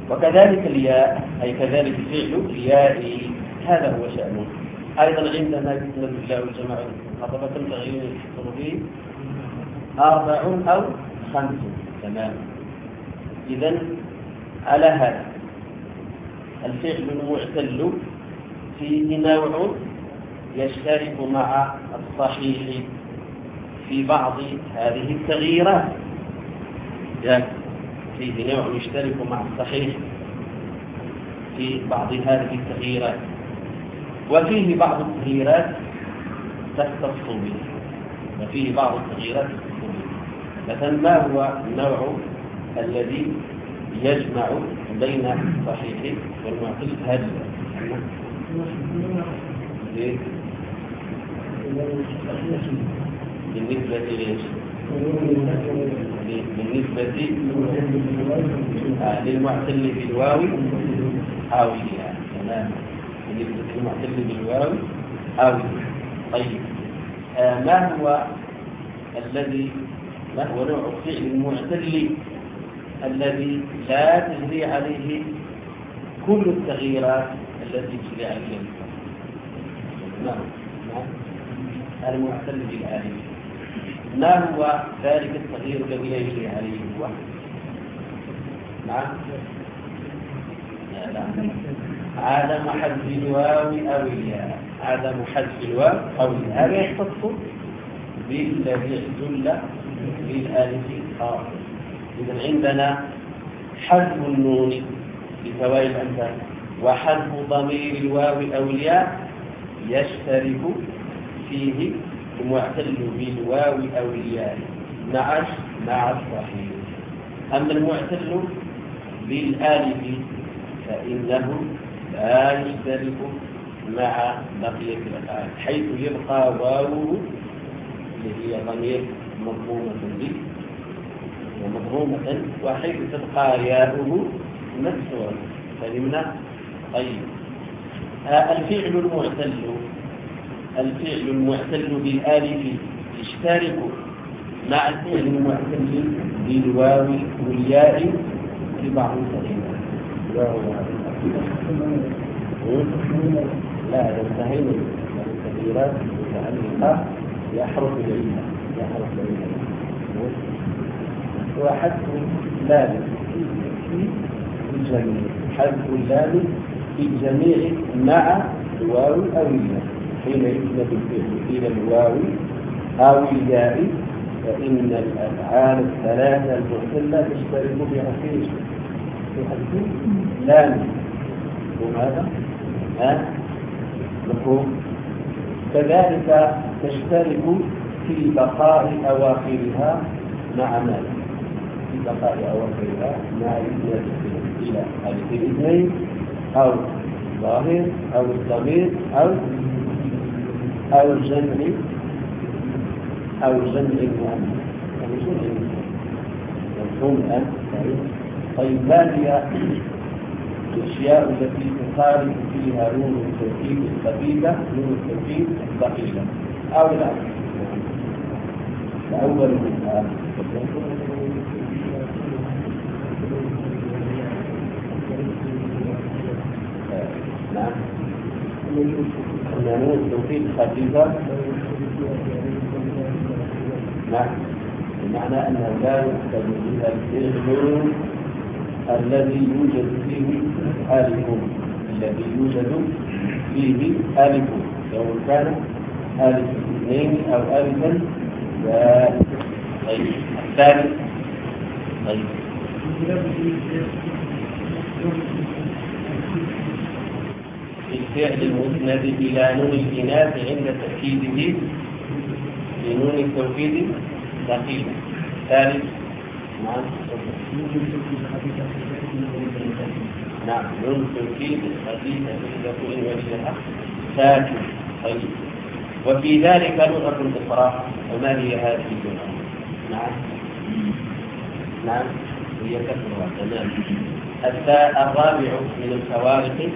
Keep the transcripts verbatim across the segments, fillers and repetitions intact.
وكذلك الياء أي كذلك فعل الياء هذا هو شأنه. أيضا عندنا بسم الله والجماعة خطبة تغيير الحروف أربع أو خمس تمام. إذن على هذا الفعل المعتل فيه نوع يشترك مع الصحيح في بعض هذه التغييرات، فيه نوع يشترك مع الصحيح في بعض هذه التغييرات، وفيه بعض التغييرات تختص به، وفيه بعض التغييرات تختص به. مثلا ما هو النوع الذي يجمع بين الصحيح والمعتل هذا؟ بالنسبة ليش؟ بالنسبة للمعتل بالواو أو الياء تمام. بالنسبة للمعتل بالواو أو الياء. طيب آه ما هو الذي ما هو نوع الفعل المعتل الذي لا تجري عليه كل التغييرات التي تجري عليها نعم نعم المعتل بالآلف؟ ما هو ذلك التغيير الذي لا يجري عليه هو؟ نعم لا لا عدم حذف الواو أو الياء، عدم حذف الواو أو الياء هذا يختص بالذي اعتل بالآلف خاص. إذا عندنا حذف النون بفوائد الأمثال وحذف ضمير الواو أو الياء يشترك فيه المعتل بالواو أو الياء مع مع الصحيح. أما المعتل بالآلف فإنه لا يشترك مع بقية الأفعال، حيث يبقى واوه التي هي ضمير مضمومة به ومضمومة، وحيث تبقى ياؤه مكسورة. فهمنا؟ طيب آه الفعل المعتل الفعل المعتل بالآلف يشترك مع الفعل المعتل بالواو والياء في بعض الكلمات. لا ينتهين التغييرات متعلقة بأحرف العلة بأحرف العلة وحذف اللام في الجميع، حذف اللام في الجميع مع الواو أو الياء. حين يسند الفعل إلى الواو أو الياء فإن الأفعال الثلاثة المعتلة تشترك بها في حذف لام. وهذا ها مفهوم؟ كذلك تشترك في بقاء أواخرها مع ماذا؟ في بقاء أواخرها مع إسناد إلى ألف الاثنين أو الظاهر أو الضمير أو أو الجمع أو الجمع المؤنث أو الجمع المؤنث. مفهوم الآن؟ طيب ما هي الأشياء التي تخالف فيها نون التوكيد الخفيفة نون التوكيد الثقيلة أو لا؟ الأول منها نعم نون التوكيد الخفيفة نعم بمعنى أنه لا يحتاج إلى الفعل الذي يوجد فيه ألف الذي يوجد فيه ألف سواء كان ألف اثنين أو ألفا ثالث. طيب الثالث طيب الفعل المسند إلى نون الإناث عند تأكيده بنون التوكيد ثقيلة. ثالث نعم نعم نون التوكيد الخفيفة إذا كن وجهها ساكن. طيب وفي ذلك لغة الإصراف. وما هي هذه اللغة؟ نعم نعم هي كثرة تمام. الرابع من الفوارق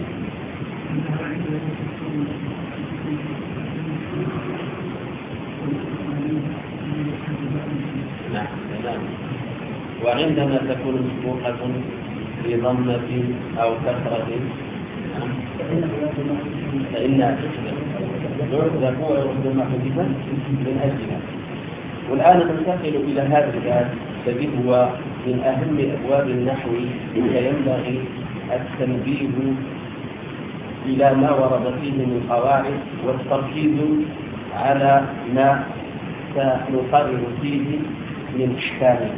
نعم تمام. وعندما تكون مسبوقة بضمة أو كسرة فإنها تشبه يعذب ويعذب ما حدث من أجلها. والآن ننتقل إلى هذا الباب الذي هو من أهم أبواب النحو، فينبغي التنبيه إلى ما ورد فيه من قواعد والتركيز على ما سنقرر فيه من أحكام.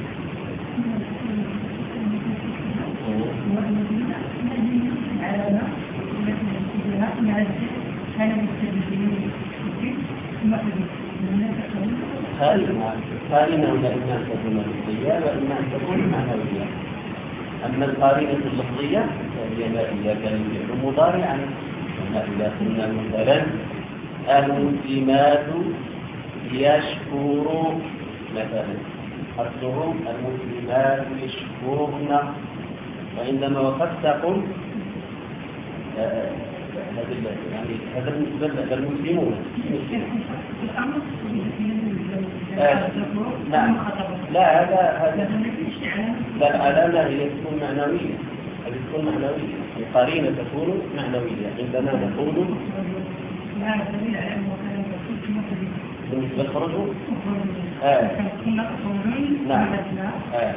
قارنة إما أن تكون لفظية وإما أن تكون معنوية. أما القارنة اللفظية فهي ما إذا كان الفعل مضارعا، أما إذا قلنا مثلا المسلمات يشكر مثلا، أصله المسلمات يشكرن، وعندما وقد تقول يعني هذا بالنسبة للمسلمون. آه. لا لا هذا هذا لا العلامة هي تكون معنوية، هذه تكون معنوية، القرينة تكون معنوية عندما نقول بالنسبة للخروج آه. نعم آه.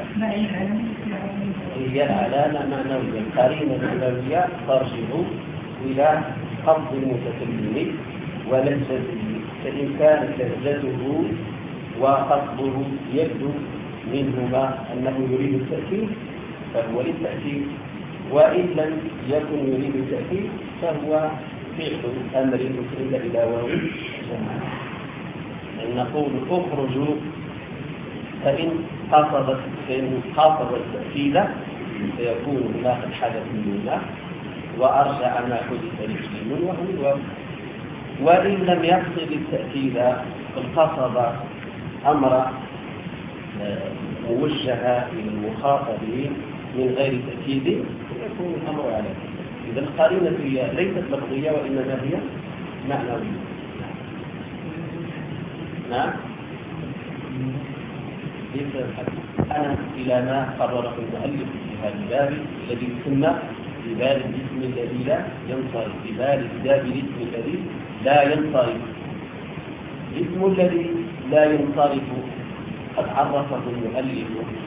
هي العلامة معنوية، القرينة معنوية ترجع إلى قبض المتكلم ولهجته، فإن كانت لهجته وقصده يبدو منهما أنه يريد التأكيد فهو للتأكيد، وإن لم يكن يريد التأكيد فهو فعل أمر مسند إلى واو الجماعة. أن نقول اخرجوا فإن قصد فإن قصد التأكيد سيكون هناك حدث منه وأرجع ما حدث للمسلمون وهو الواو، وإن لم يقصد التأكيد فقصد أمر موجه إلى المخاطبين من غير تأكيد يكون الأمر عليه. إذا القرينة هي ليست لفظية وإنما هي معنوية. نعم. أنا إلى ما قرره المؤلف في هذا الباب الذي يسمى بباب الاسم الذي لا ينصرف، بباب الاسم الذي لا ينصرف. الاسم الذي لا ينصرف قد عرفه المؤلف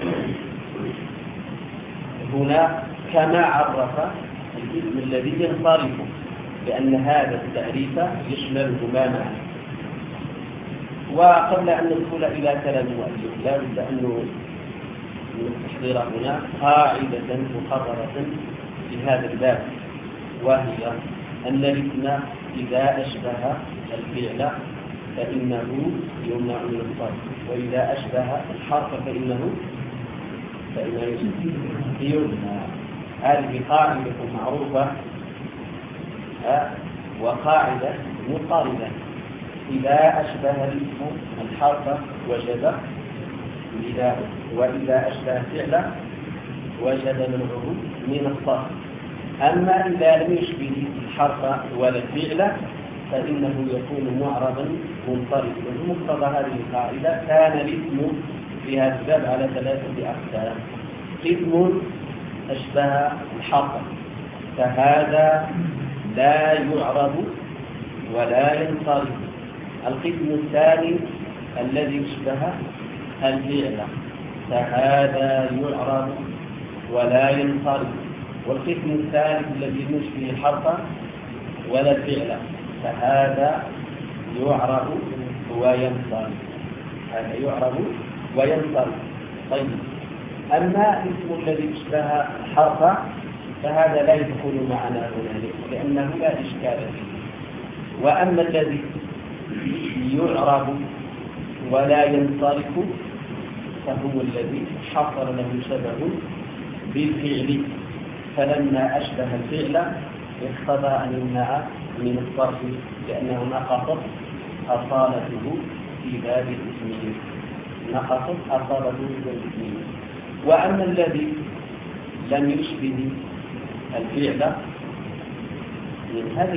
هنا كما عرف الاسم الذي ينصرف، لأن هذا التعريف يشملهما معا. وقبل أن ندخل إلى كلام المؤلف لا بد أن نستحضر هنا قاعدة مقررة في هذا الباب، وهي أن الاسم إذا أشبه الفعل فإنه يمنع من الصرف، وإذا أشبه الحرف فإنه فإنه يمنع. هذه قاعدة معروفة وقاعدة مضطردة. إذا أشبه الاسم الحرف وجب نداء، وإذا أشبه الفعل وجب منعه من الصرف. أما إذا لم يشبه الحرف ولا الفعل فإنه يكون معرضا منصرفا. ومقتضى هذه القاعدة كان الاسم في هذا الباب على ثلاثة أقسام: اسم أشبه الحرف فهذا لا يعرب ولا ينصرف. القسم الثاني الذي يشبه الفعل فهذا يعرب ولا ينصرف. والقسم الثالث الذي يشبه الحرف ولا الفعل فهذا يعرب وينصرف. هذا يعرب وينصرف. طيب، أما الاسم الذي يشبه الحرف فهذا لا يدخل معنا هنا لأنه لا إشكال فيه. وأما الذي يعرب ولا ينصرف فهو الذي حصل له شبه بالفعل، فلما أشبه الفعل اقتضى أن يمنع من الصرف لأنه نقصت أصالته في باب الاسمية، نقصت أصالته في باب الاسمية. وأما الذي لم يشبه الفعل من هذه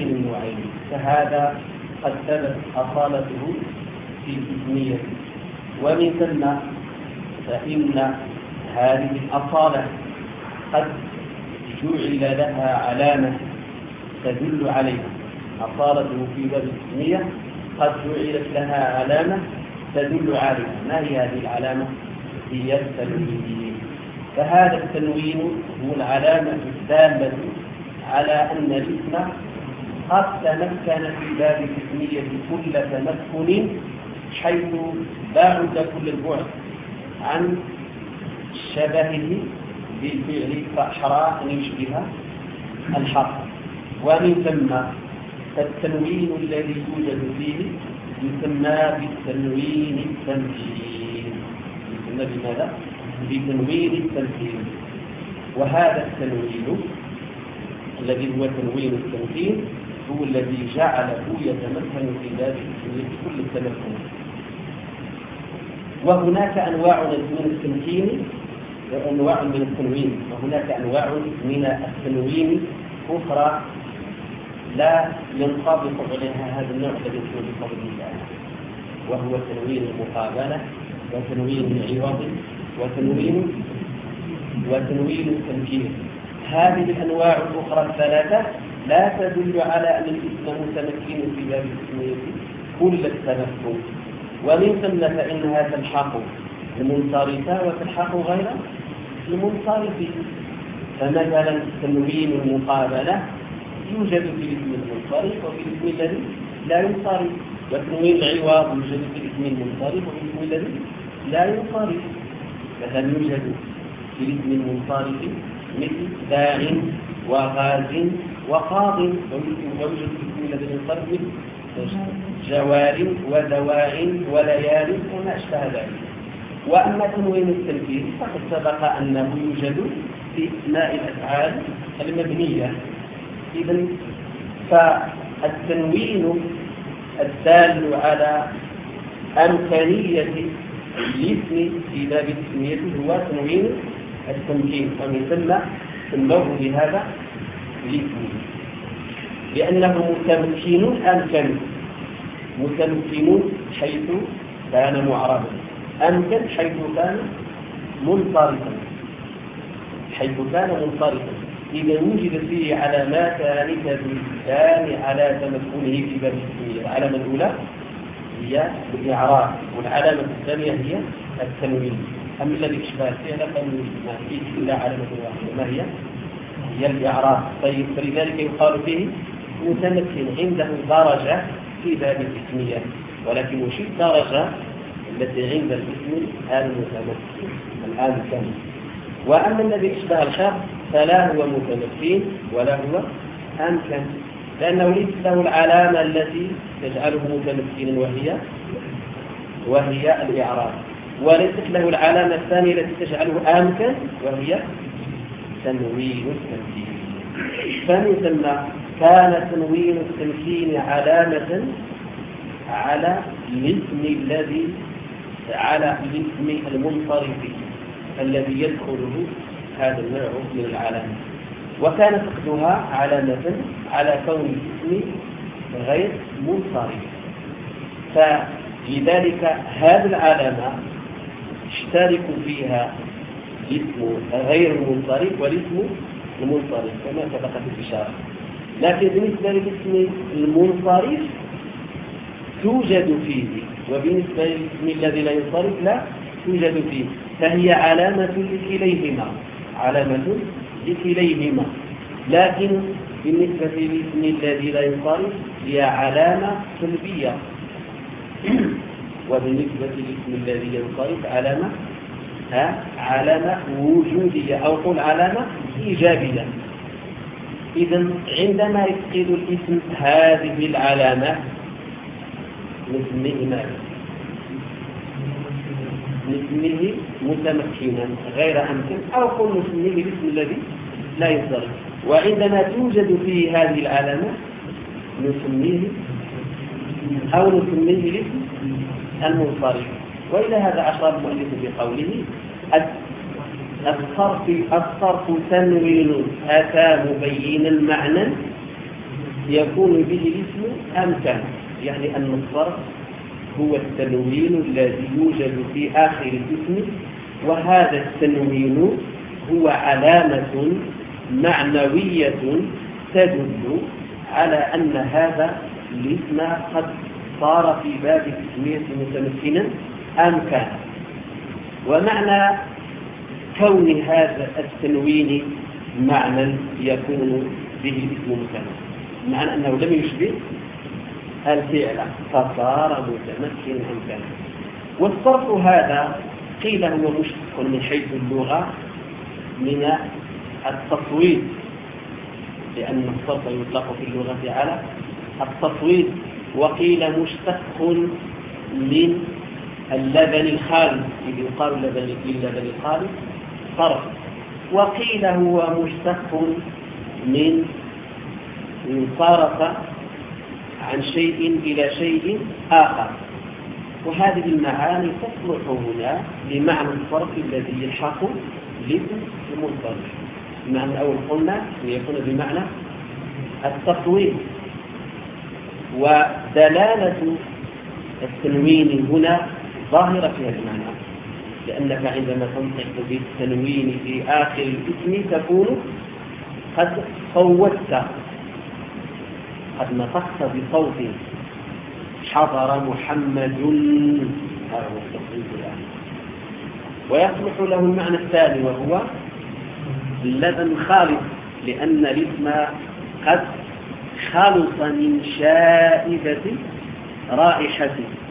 قد جعل لها علامة تدل عليها. أصالته في باب التسمية قد جعلت لها علامة تدل عليها. ما هي هذه العلامة؟ هي التنوين. فهذا التنوين هو العلامة الدالة على أن الاسم قد تمكن في باب التسمية كل تمكن، حيث بعد كل البعد عن شبهه بالفعل فأحرى أن يشبه الحرف. ومن ثم فالتنوين الذي يوجد فيه يسمى بالتنوين التمكين. يسمى بماذا؟ بتنوين التمكين. وهذا التنوين الذي هو تنوين التمكين هو الذي جعله يتمكن في باب التسمية كل التمكن. وهناك أنواع من التمكين وأنواع من التنوين، وهناك أنواع من التنوين أخرى لا ينطبق عليها هذا النوع الذي هو بقول الله، وهو تنوين المقابلة وتنوين العوض وتنوين وتنوين التمكين. هذه الأنواع الأخرى الثلاثة لا تدل على أن الاسم متمكن في باب التسمية كل التمكن، ومن ثم فإنها تلحق المنصرف وتلحق غير المنصرف. فمثلا تنوين المقابلة يوجد في الاسم المنصرف وفي الاسم الذي لا ينصرف، وتنوين العوض يوجد في الاسم المنصرف وفي الاسم الذي لا ينصرف. مثلا يوجد في الاسم المنصرف مثل داع وغاز وقاض، ويوجد في الاسم الذي ينصرف مثل جوار ودواع وليال وما أشبه ذلك. وأما تنوين التنكير فقد سبق أنه يوجد في أسماء الأفعال المبنية. إذن فالتنوين الدال على أمكانية الاسم في باب التسمية هو تنوين التمكين، ومن ثم سموه بهذا الاسم لأنه متمكن أمكن. متمكن حيث كان معربا، أمكن حيث كان منصرفا حيث كان منصرفا إذا وجد فيه علاماتان تدلان على تمكنه في باب التسمية. العلامة الأولى هي الإعراب، والعلامة الثانية هي التنوين. أما الذي يشبه الفعل ما فيه إلا علامة واحدة، ما هي؟ هي الإعراب. طيب فلذلك يقال فيه متمكن، عنده درجة في باب التسمية، ولكن وش الدرجة التي عند الاسم المتمكن الآن كامل. وأما الذي يشبه الخير فلا هو متمكن ولا هو أمكن، لأنه ليس له العلامة التي تجعله متمكنا وهي وهي الإعراب، وليست له العلامة الثانية التي تجعله أمكن وهي تنوين التمكين. فمن ثم كان تنوين التمكين علامة على الاسم الذي على الاسم المنصرف الذي يدخله هذا النوع من العلامة، وكان فقدها علامة على كون الاسم غير منصرف. فلذلك هذه العلامة اشترك فيها الاسم غير المنصرف والاسم المنصرف كما سبق في الإشارة. لكن بالنسبة للاسم المنصرف توجد فيه، وبالنسبة للاسم الذي لا ينصرف لا توجد فيه، فهي علامة لكليهما علامة لكليهما لكن بالنسبة للاسم الذي لا ينصرف هي علامة سلبية، وبالنسبة للاسم الذي ينصرف علامة ها علامة وجودية أو قل علامة إيجابية. إذن عندما يفقد الاسم هذه العلامة نسميه ماذا؟ نسميه متمكنا غير أمكن، أو قل نسميه الاسم الذي لا ينصرف. وعندما توجد فيه هذه العلامة نسميه أو نسميه الاسم المنصرف. وإلى هذا أشار المؤلف بقوله الصرف الصرف تنوين أتى مبينا معنى يكون به الاسم أمكن، يعني أن الصرف هو التنوين الذي يوجد في آخر الاسم، وهذا التنوين هو علامة معنوية تدل على أن هذا الاسم قد صار في باب التسمية متمكنا أم كان. ومعنى كون هذا التنوين معنى يكون به الاسم متمكنا، معنى أنه لم يشبه الفعل فصار متمكنا أم كان. والصرف هذا قيل هو مشتق من حيث اللغة من التصويت، لأن الصرف يطلق في اللغة على التصويت، وقيل مشتق من اللبن الخالص إذ يقال للبن الخالص صرف، وقيل هو مشتق من انصرف عن شيء إلى شيء آخر. وهذه المعاني تصلح هنا لمعنى الصرف الذي يلحق الاسم المنصرف. المعنى الأول قلنا يكون بمعنى التصوير، ودلالة التنوين هنا ظاهرة في هذا المعنى، لأنك عندما تنطق بالتنوين في آخر الاسم تكون قد صوتت، قد نطقت بصوت حضر محمد، هذا هو التصويت الآن. ويصلح له المعنى الثاني وهو اللبن خالص، لأن الاسم قد خلص من شائبة رائحة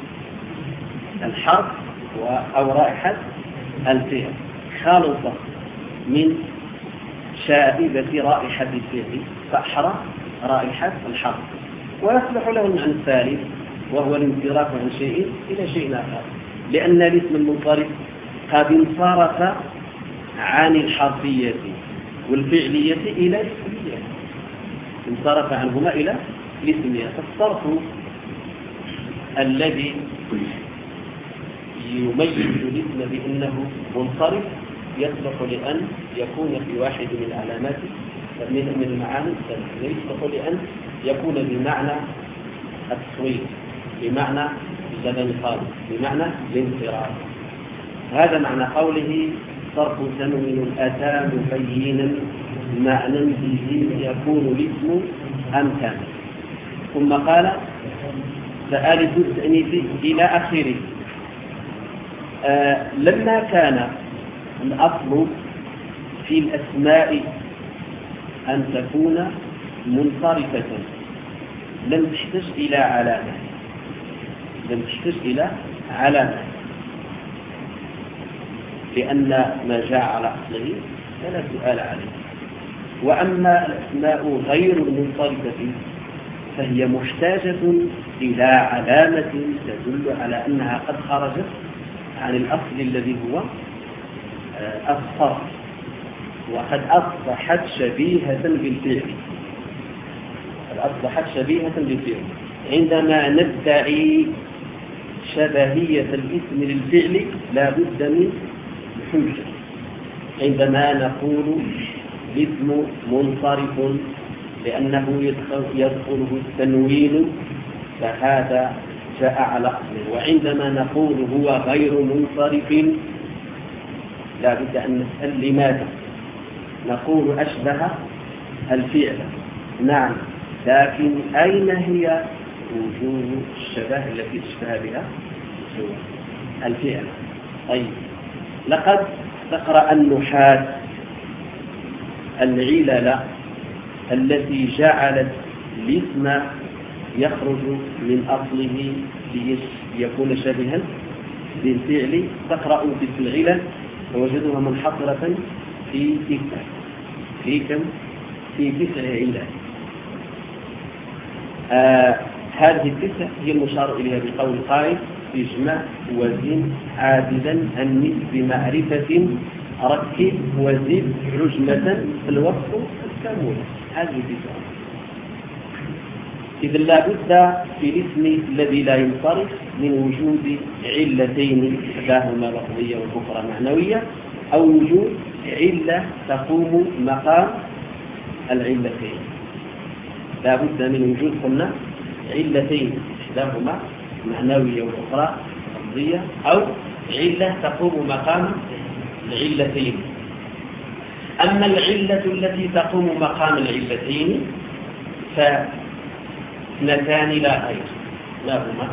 الحرف أو رائحة الفعل، خلص من شائبة رائحة الفعل فأحرى رائحة الحرف. ويصلح له المعنى الثالث وهو الانصراف عن شيء إلى شيء آخر، لأن الاسم المنصرف قد انصرف عن الحرفية والفعلية إلى الاسمية، انصرف عنهما إلى الاسمية. فالصرف الذي يميز الاسم بأنه منصرف يصلح لأن يكون في واحد من العلامات من المعاني الثلاثة، يصلح لأن يكون بمعنى التصوير، بمعنى اللبن الخالص، بمعنى الانصراف. هذا معنى قوله صرف تنوين أتى مبينا معنى به يكون الاسم أم كان. ثم قال فآلة التأنيث إلى آخره. آه لما كان الأصل في الأسماء أن تكون منصرفة لم تحتاج إلى علامة، لم تحتاج إلى علامة، لأن ما جاء على أصله فلا سؤال عليه. وأما الأسماء غير المنصرفة فهي محتاجة إلى علامة تدل على أنها قد خرجت عن الأصل الذي هو الصرف، وقد أصبحت شبيهة بالفعل، قد أصبحت شبيهة بالفعل. عندما ندعي شبهية الاسم للفعل لا بد من حجة. عندما نقول الاسم منصرف لأنه يدخله التنوين فهذا جاء على أصله. وعندما نقول هو غير منصرف لا بد أن نسأل لماذا. نقول أشبه الفعل، نعم، لكن أين هي وجوه الشبه التي تشبه بها الفعل؟ طيب، لقد تقرأ النحاة العلل التي جعلت الاسم يخرج من أصله ليكون شبها بالفعل. تقرأ في العلل ووجدوها منحصرة في تسع في كم في تسع علل. آه هذه التسع هي المشار إليها بقول القائل اجمع وزن عادلا أنس بمعرفة ركب وزد عجمة الوصف الكامل. هذه التسع. إذا لا بد في الاسم الذي لا ينصرف من وجود علتين، إحداهما لفظية والأخرى معنوية، أو وجود علة تقوم مقام العلتين. لا بد من وجود قلنا علتين، إحداهما معنوية والأخرى لفظية، أو علة تقوم مقام العلتين. أما العلة التي تقوم مقام العلتين فاثنتان لا غير، ما هما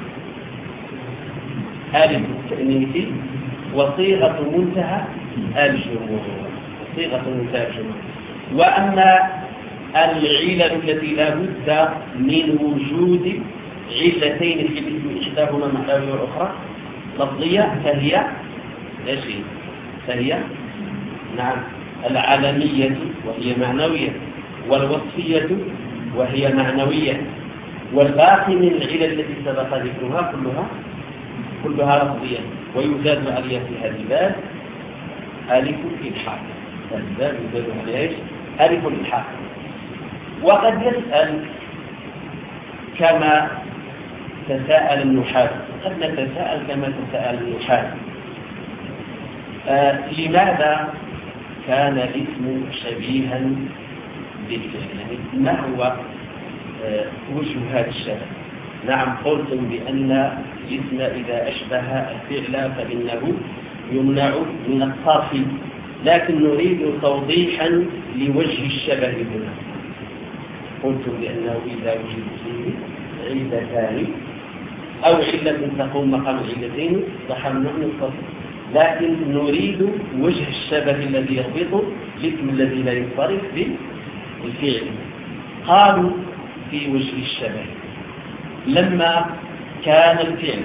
ألف التأنيث وصيغة منتهى الجموع، صيغة منتهى الجموع. وأما العلل التي لا بد من وجود علتين في الاسم إحداهما معنوية والأخرى لفظية فهي لا شيء، فهي نعم العلمية وهي معنوية، والوصفية وهي معنوية، والباقي من العلل التي سبق ذكرها كلها كلها لفظية. ويزاد عليها في هذا الباب ألف الإلحاق، هذا الباب يزاد عليها ايش؟ ألف الإلحاق. وقد يسأل كما تساءل النحاة، قد نتساءل كما تساءل النحاة آه لماذا كان الاسم شبيها بالفعل؟ يعني ما هو آه وجه هذا الشبه؟ نعم قلتم بأن الاسم إذا أشبه الفعل فإنه يمنع من الصرف، لكن نريد توضيحا لوجه الشبه هنا. قلتم بأنه إذا وجد فيه علتان أو علة تقوم مقام العلتين فحمل من الصرف، لكن نريد وجه الشبه الذي يربط الاسم الذي لا ينصرف بالفعل. قالوا في وجه الشبه لما كان الفعل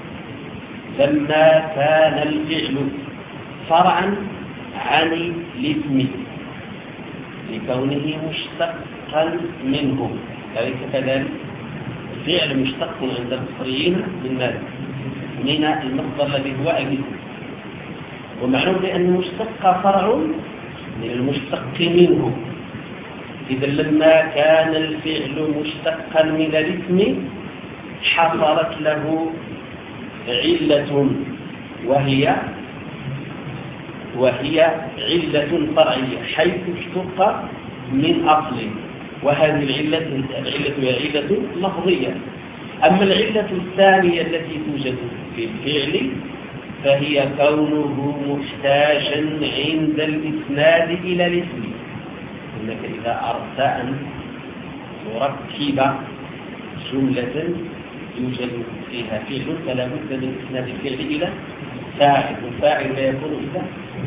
لما كان الفعل فرعا عن الاسم لكونه مشتقا منه، أليس كذلك؟ الفعل مشتق عند البصريين من ماذا؟ من المصدر الذي هو الاسم، ومعلوم بأن المشتق فرع من المشتق منه. إذا لما كان الفعل مشتقا من الاسم حصلت له علة وهي وهي علة فرعية حيث اشتق من أصل، وهذه العلة العلة هي علة لفظية. أما العلة الثانية التي توجد في الفعل فهي كونه محتاجا عند الإسناد إلى الاسم. إنك إذا أردت أن تركب جملة يوجد فيها فعل فلا بد من إسناد الفعل إلى فاعل، والفاعل لا يكون إلا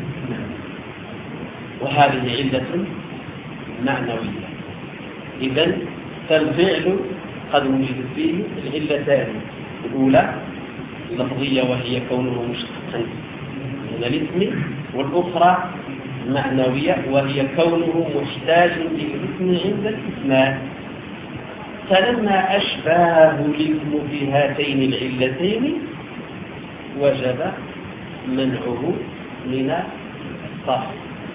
وهذه علة معنوية. إذن فالفعل قد وجد فيه العلتان، الأولى لفظية وهي كونه مشتقا من الاسم، والأخرى معنوية وهي كونه محتاج للاسم عند الإسناد. فلما أشباه الاسم في هاتين العلتين وجب منعه من الصرف.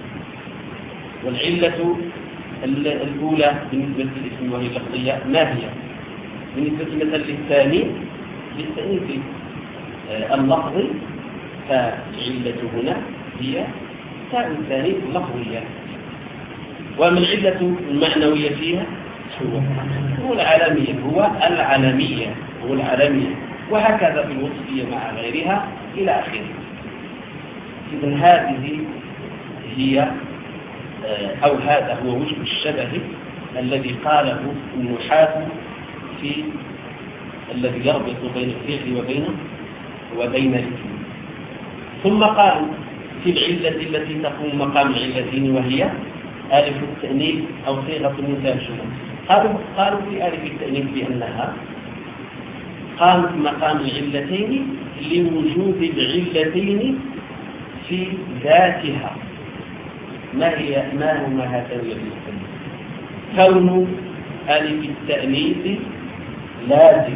والعلة الأولى بالنسبة للاسم وهي لفظية ما هي؟ بالنسبة مثلا للثاني للتأنيث اللفظي فعلة هنا هي تاء الثاني لفظية. ومن العلة المعنوية فيها هو هو العالمية هو العالمية هو العالمية وهكذا في الوصفية مع غيرها إلى آخره. إذن هذه هي أو هذا هو وجه الشبه الذي قاله النحاة في الذي يربط بين الفعل وبين وبين الاسم. ثم قالوا في العلة التي تقوم مقام العلتين وهي ألف التأنيث أو صيغة المتاجمة. قالوا قالوا في ألف التأنيث بأنها قامت مقام العلتين لوجود العلتين في ذاتها. ما هي ما هما هاتان العلتين؟ كون ألف التأنيث لازم،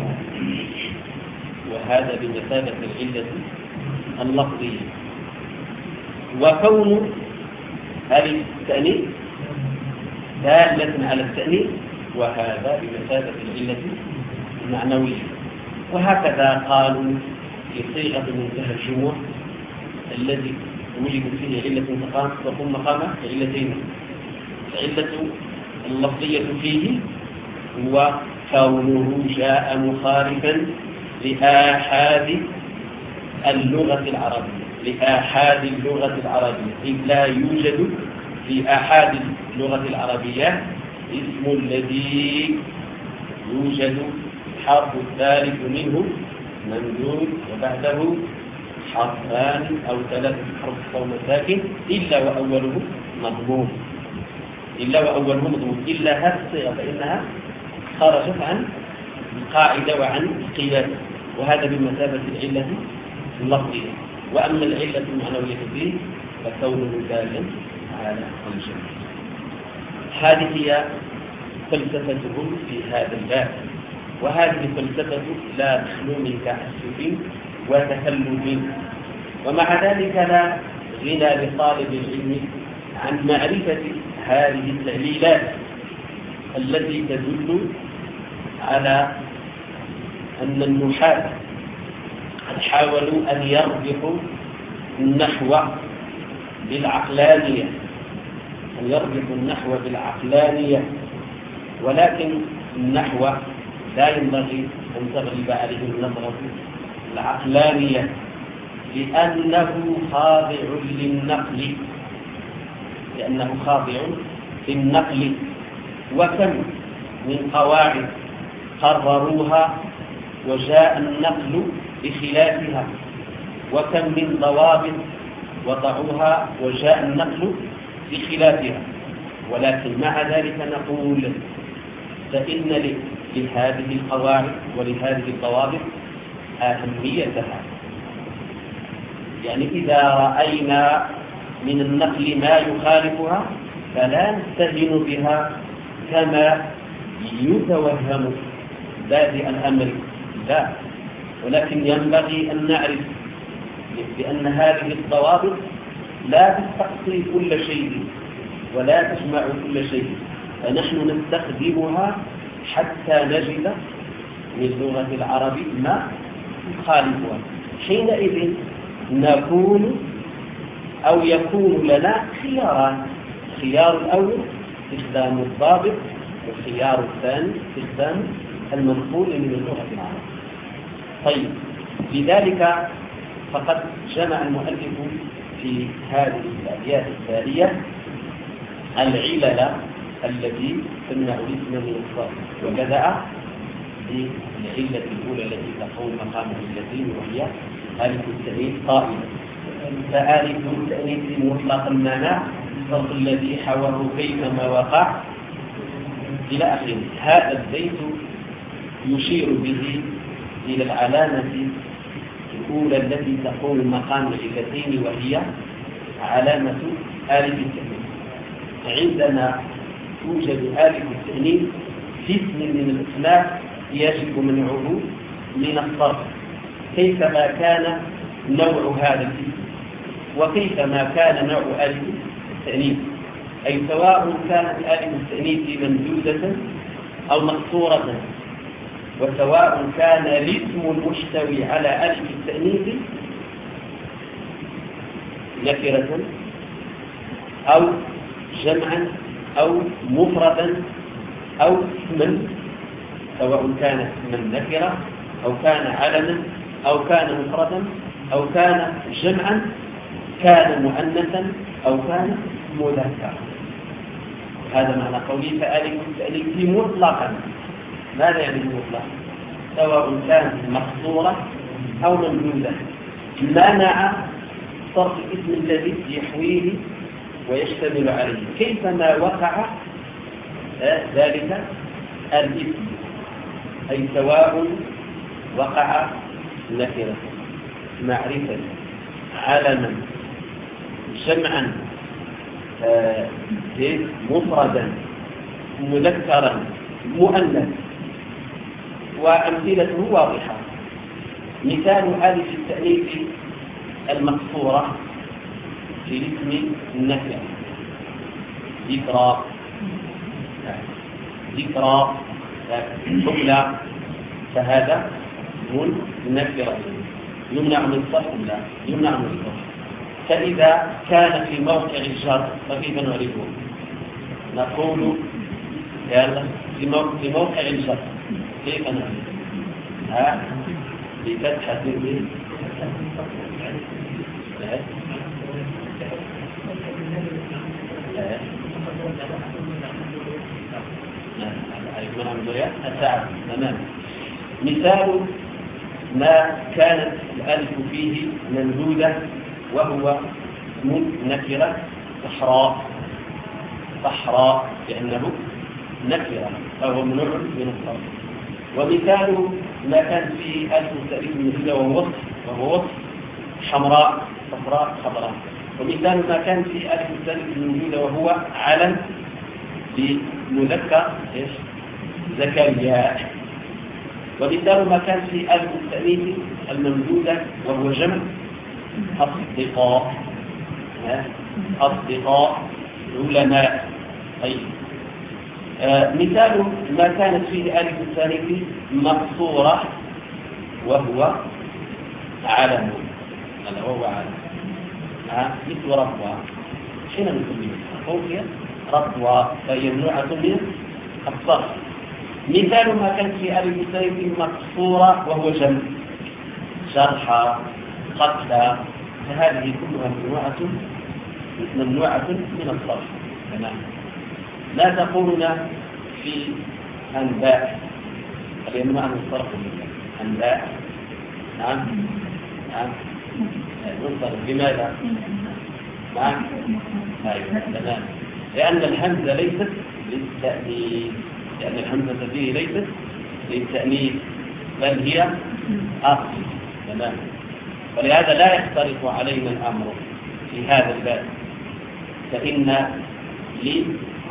وهذا بمثابة العلة اللفظية، وكون ألف التأنيث دالة على التأنيث، وهذا بمثابة العلة المعنوية. وهكذا قالوا في صيغة منتهى الجموع الذي وجد فيه علة تقوم مقام علتين. العلة اللفظية فيه هو كونه جاء مخالفا لآحاد اللغة العربية لآحاد اللغة العربية إذ لا يوجد في آحاد اللغة العربية اسم الذي يوجد الحرف الثالث منه ممدود وبعده حرفان أو ثلاثة حروف صوم ساكن إلا وأوله مضموم إلا وأوله مضموم إلا هذه الصيغة فإنها خرجت عن القاعدة وعن القياس، وهذا بمثابة العلة اللفظية. وأما العلة المعنوية فيه فكونه دالا على الجمع. هذه هي فلسفتهم في هذا الباب، وهذه الفلسفة لا تخلو من تعسف وتكلف، ومع ذلك لا غنى لطالب العلم عن معرفة هذه التعليلات التي تدل على أن النحاة قد حاولوا أن يربطوا النحو بالعقلانية أن يربطوا النحو بالعقلانية ولكن النحو لا ينبغي أن تغلب عليه النظرة العقلانية، لأنه خاضع للنقل لأنه خاضع للنقل وكم من قواعد قرروها وجاء النقل بخلافها، وكم من ضوابط وضعوها وجاء النقل بخلافها. ولكن مع ذلك نقول فإن لهذه القواعد ولهذه الضوابط أهميتها. يعني إذا رأينا من النقل ما يخالفها فلا نستهين بها كما يتوهم بادئ الأمر، لا، ولكن ينبغي أن نعرف بأن هذه الضوابط لا تستقصي كل شيء ولا تجمع كل شيء، فنحن نستخدمها حتى نجد من لغة العرب ما يخالفها. حينئذ نكون أو يكون لنا خياران: الخيار الأول استخدام الضابط، والخيار الثاني استخدام المنقول من اللغة العربية. طيب، لذلك فقد جمع المؤلف في هذه الأبيات التالية العلل التي تمنع الاسم من الصرف، وبدأ بالعلة الأولى التي تقوم مقام العلتين وهي ألف التأنيث قائمة. فألف التأنيث مطلق المعنى الصرف الذي حواه كيفما وقع إلى آخره. هذا البيت يشير به إلى العلامة الأولى التي تقوم مقام العلتين وهي علامة ألف التأنيث. عندما توجد ألف التأنيث في اسم من الأسماء يجب منعه من الصرف كيفما كان نوع هذا الاسم وكيفما كان نوع ألف التأنيث، أي سواء كانت ألف التأنيث ممدودة أو مقصورة، وسواء كان الاسم المشتوي على ألف التأنيث نكرة أو جمعا أو مفردا أو اسما، سواء كان اسما نكرة أو كان علما أو كان مفردا أو كان جمعا، كان مؤنثا أو كان مذكرا. هذا معنى قوله فألف التأنيث مطلقا. ماذا يعني مطلقا؟ سواء كانت مقصورة أو ممدودة، منع صرف الاسم الذي يحويه ويشتمل عليه كيفما وقع ذلك الاسم، أي سواء وقع نكرة، معرفة، علما، جمعا، مفردا، مذكرا، مؤنث. وأمثلته واضحة. مثال ألف التأنيث المقصورة في الاسم النكرة: ذكرى، ذكرى، حملة، فهذا نكرة يمنع من الصرف، لا يمنع من الصرف. فإذا كان في موقع الجر فكيف نعرفه؟ نقول يلا في موقع الجر كيف نعرفه؟ ها بفتحة الياء أساعد تمام. مثال ما كانت الألف فيه ممدودة وهو اسم نكرة صحراء صحراء لأنه نكرة فهو ممنوع من الصرف. ومثال ما كان فيه ألف تأليف ممدودة وهو وصف وهو وصف حمراء صفراء خضراء. ومثال ما كان فيه ألف تأليف ممدودة وهو علم لمذكر إيش زكريا. ومثال ما كان في ألف التأنيث الممدودة وهو جمع أصدقاء أصدقاء علماء. طيب آه مثال ما كانت فيه ألف التأنيث مقصورة وهو علم هذا وهو علم آه مثل ربوة حين نسميه فوقيا ربوة فهي ممنوعة من الصرف. مثال ما كان في ألف التأنيث مقصورة وهو جمع شرحة قتلى فهذه كلها ممنوعة ممنوعة من الصرف. تمام. لا تقولون في أنباء هذه ممنوعة من الصرف. أنباء نعم نعم ننصرف لماذا؟ نعم أيوة تمام. لأن الهمزة ليست للتأنيث لأن الهمزة فيه ليست للتأنيث بل هي أصل. تمام. ولهذا لا يختلف علينا الأمر في هذا الباب. فإن لي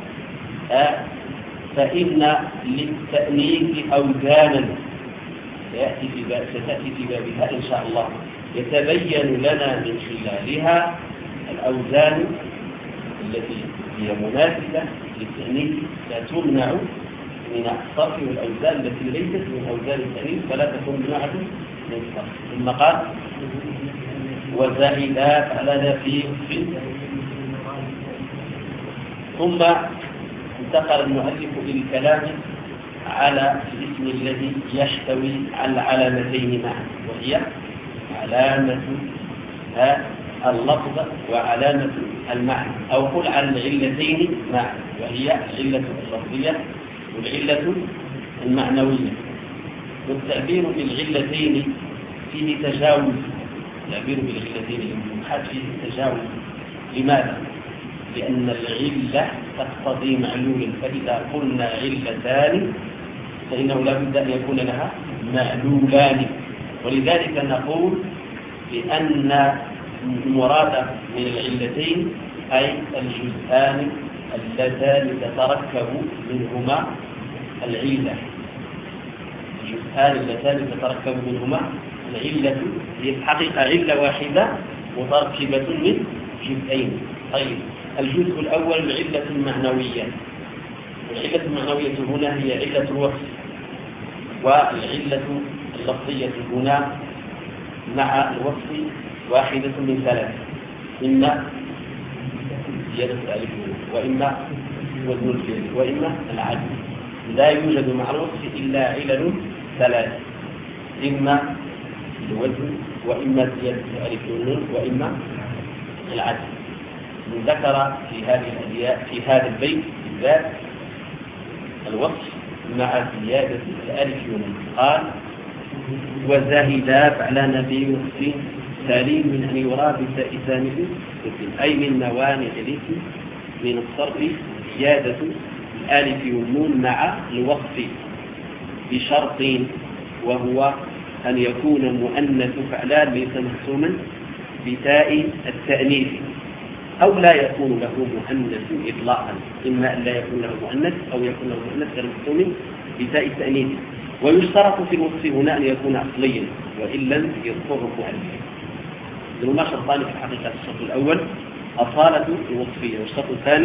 فإن للتأنيث أوزانا ستأتي في باب ستأتي في بابها إن شاء الله يتبين لنا من خلالها الأوزان التي هي مناسبة للتأنيث لا تمنع من الصرف والأوزان التي ليست من أوزان التأنيث فلا تكون منعة من الصرف. ثم قال وزائدات على في ثم انتقل المؤلف بالكلام على الاسم الذي يحتوي على العلامتين معا وهي علامة اللفظ وعلامة المعنى أو قل على العلتين معا وهي العلة اللفظية والعلة المعنوية. والتعبير بالعلتين فيه تجاوز التعبير بالعلتين فيه تجاوز. لماذا؟ لأن العلة تقتضي معلول فإذا قلنا علتان فإنه لا بد أن يكون لها معلولان. ولذلك نقول بأن المراد من العلتين أي الجزءان اللتان تتركب منهما العلة الجزءان اللتان تتركب منهما العلة هي الحقيقة علة واحدة متركبة من جزئين. طيب الجزء الأول العلة المعنوية. العلة المعنوية هنا هي علة الوصف والعلة اللفظية هنا مع الوصف واحدة من ثلاث إما زيادة الألف وإما وزن الفعل وإما العدل. لا يوجد مع الوصف إلا علل ثلاث إما الوزن وإما زيادة الألف والنون وإما العدل. ذكر في هذه الأبيات في هذا البيت بالذات الوصف مع زيادة الألف والنون. قال وزاهدا فعلى نبي وصف سليم من أن يرى بتاء ثاني أي من موانع الاسم من الصرف زيادة الألف والنون مع الوصف بشرط وهو أن يكون مؤنث فعلان ليس محسوما بتاء التأنيث أو لا يكون له مؤنث إطلاقا إما أن لا يكون له مؤنث أو يكون له مؤنث غير محسوم بتاء التأنيث. ويشترط في الوصف هنا أن يكون أصليا وإن لم يذكره مؤنث. هما شرطان في الحقيقة. الشرط الأول أصالة الوصفية والشرط الثاني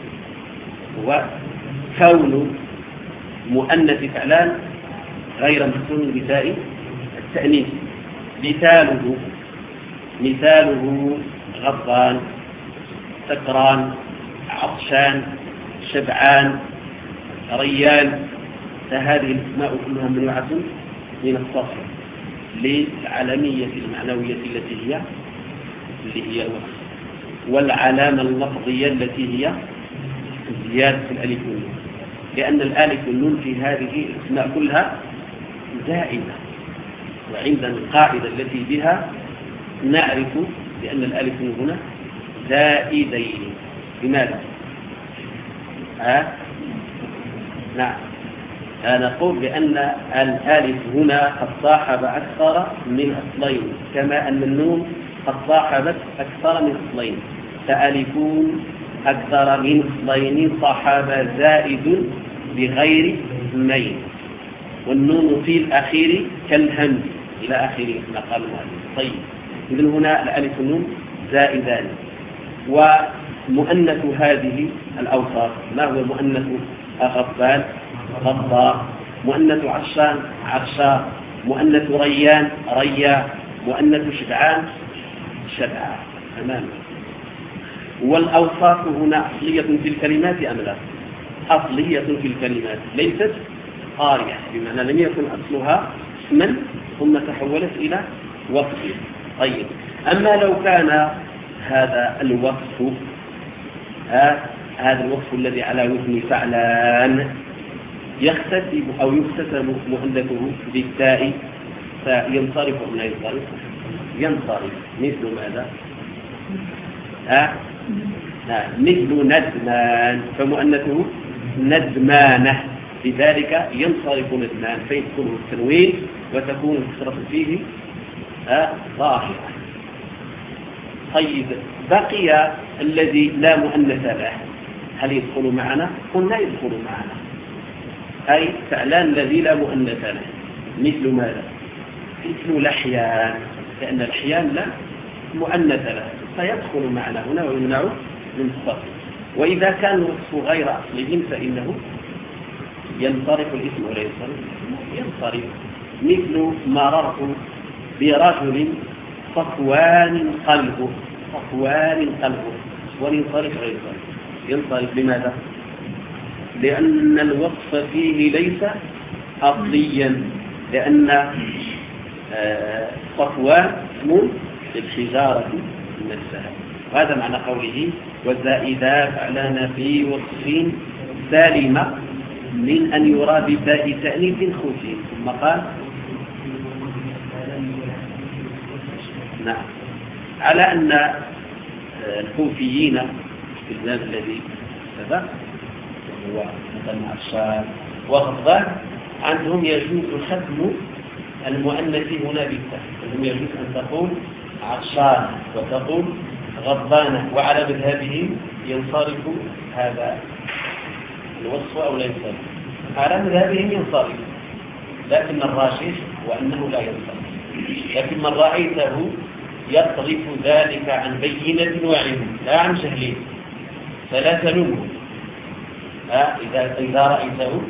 هو كون مؤنث فعلان غير محسوم بتاء التأنيث. مثاله مثاله غضبان سكران عطشان شبعان ريان. فهذه الاسماء كلها ممنوعة من الصرف للعلمية المعنوية التي هي اللي هي الوصف. والعلامة اللفظية التي هي زيادة الألف والنون، لأن الألف والنون في هذه الأسماء كلها زائدة، وعندنا القاعدة التي بها نعرف بأن الألف والنون هنا زائدين. لماذا؟ ها؟ نعم، نقول بأن الألف هنا قد صاحب أكثر من أصلين، كما أن النون قد صاحبت أكثر من أصلين، فألفون أكثر من أصلين صاحب زائد بغير اثنين، والنون في الأخير كالهمز إلى آخره كما قال المؤلف. طيب، إذن هنا الألف والنون زائدان. ومؤنث هذه الأوصاف ما هو؟ مؤنث غضبان غضاء، مؤنث عطشان عطشاء، مؤنث ريان ريا، مؤنث شبعان شبعاء. تمام. والأوصاف هنا أصلية في الكلمات أم لا؟ أصلية في الكلمات، ليست قارئة، بمعنى لم يكن أصلها اسما ثم تحولت إلى وصف. طيب، أما لو كان هذا الوصف هذا الوصف الذي على وزن فعلان يختتب أو يختتم مؤنثه بالتاء، فينصرف أم لا ينصرف؟ ينصرف. مثل ماذا؟ ها؟ مثل ندمان، فمؤنثه ندمانة، لذلك ينصرف ندمان فيدخله التنوين وتكون الكسرة فيه ظاهرة. طيب، بقي الذي لا مؤنث له، هل يدخل معنا؟ قلنا يدخل معنا، أي فعلان الذي لا مؤنث له. مثل ماذا؟ مثل لحيان، لأن الحيان لا مؤنث له، فيدخل معنا هنا ويمنع من الصرف. وإذا كان الوصف غير أصلي فإنه ينصرف الاسم ولا ينصرف؟ ينصرف. مثل مررت برجل صفوان قلبه، صفوان قلبه، وينصرف غير ذلك؟ ينصرف. لماذا؟ لأن الوصف فيه ليس أصليا، لأن صفوان اسم للحجارة نفسها. وهذا معنى قوله والزائدات فعلان في وصف سالمة من أن يرى بتاء تأنيث خفي. ثم قال نعم، على أن الكوفيين في الباب الذي سبق وهو مثلا عشان وغضبان عندهم يجوز ختم المؤنث هنا بالتاء، عندهم يجوز أن تقول عطشان وتقول غضبانة، وعلى مذهبهم ينصرف هذا الوصف أو لا ينصرف؟ على مذهبهم ينصرف، لكن الراجح وأنه لا ينصرف. لكن من رأيته يصرف ذلك عن بينة وعلم لا عن جهل فلا تلومه. إذا إذا رأيته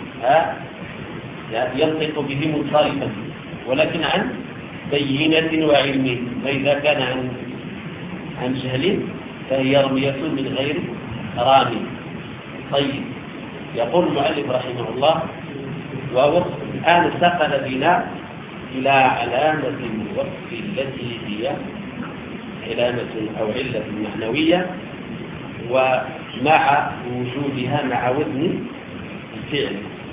ينطق به منصرفا ولكن عن بينة وعلم، فإذا كان عن عن جهل فهي رمية من غير رامي. طيب، يقول المؤلف رحمه الله ووصف الآن انتقل بنا إلى علامة الوصف التي هي علامة أو علة معنوية ومع وجودها مع وزن الفعل.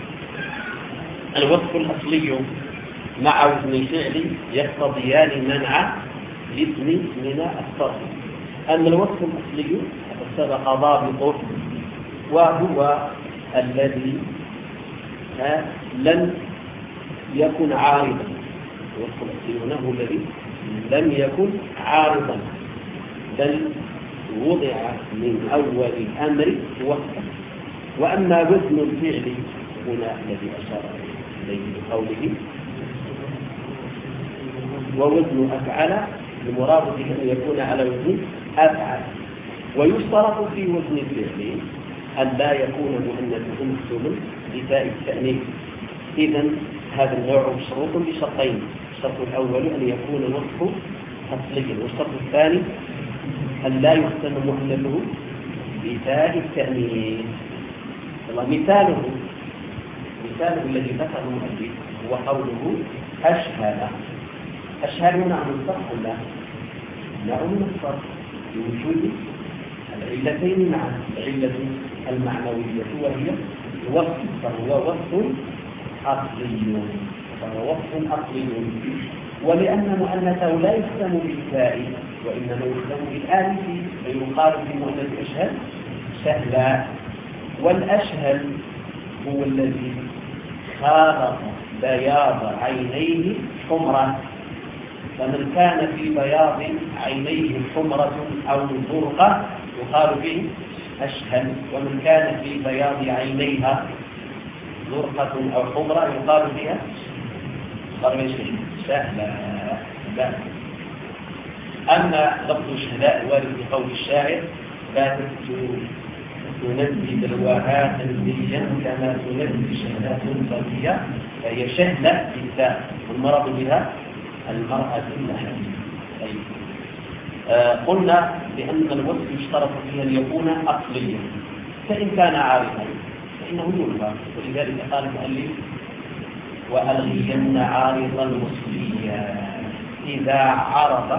الوصف الأصلي مع وزن الفعل يقتضيان منع الاسم من الصرف. أما الوصف الأصلي فقد سبق ضابطه، وهو الذي لم يكن عارضا. الوصف الأصلي هنا هو الذي لم يكن عارضا بل وضع من أول الأمر وصفا. وأما وزن الفعل هنا الذي أشار إليه بقوله ووزن أفعل، المراد به أن يكون على وزن أفعل. ويشترط في وزن الفعل أن لا يكون مؤنثه مكتوبا بتاء التأنيث. إذن هذا النوع مشروط بشرطين: الشرط الأول أن يكون الوصف أصليا، والشرط الثاني أن لا يختم مؤنثه بتاء التأنيث. مثاله مثاله الذي ذكره المؤلف هو قوله أشهد. أشهد نوع من الصرف ولا نوع من الصرف؟ لوجود العلتين معا، العلة المعنوية وهي وصف، فهو وصف أصلي، فهو وصف أصلي. ولأن مؤنثه لا يختم بالتاء وإنما يختم بالآلف، فيقال في مؤنث أشهل سهلا. والأشهل هو الذي خالط بياض عينيه حمرة، فمن كان في بياض عينيه حمرة أو زرقة يقال به أشهل، ومن كان في بياض عينيها زرقة أو حمرة يقال بها سهلة. أما لفظ الشهداء الوارد في قول الشاعر لا تنزل بالوهاء تنزيا كما تنزل شهداء صبية، فهي شهلة بالتاء والمرض بها المرأة الأحاديث. طيب. آه قلنا بأن الوصف يشترط فيه أن يكون أصليا، فإن كان عارضا فإنه يلغى، ولذلك قال المؤلف وألغين عارضا وصفيا إذا عرض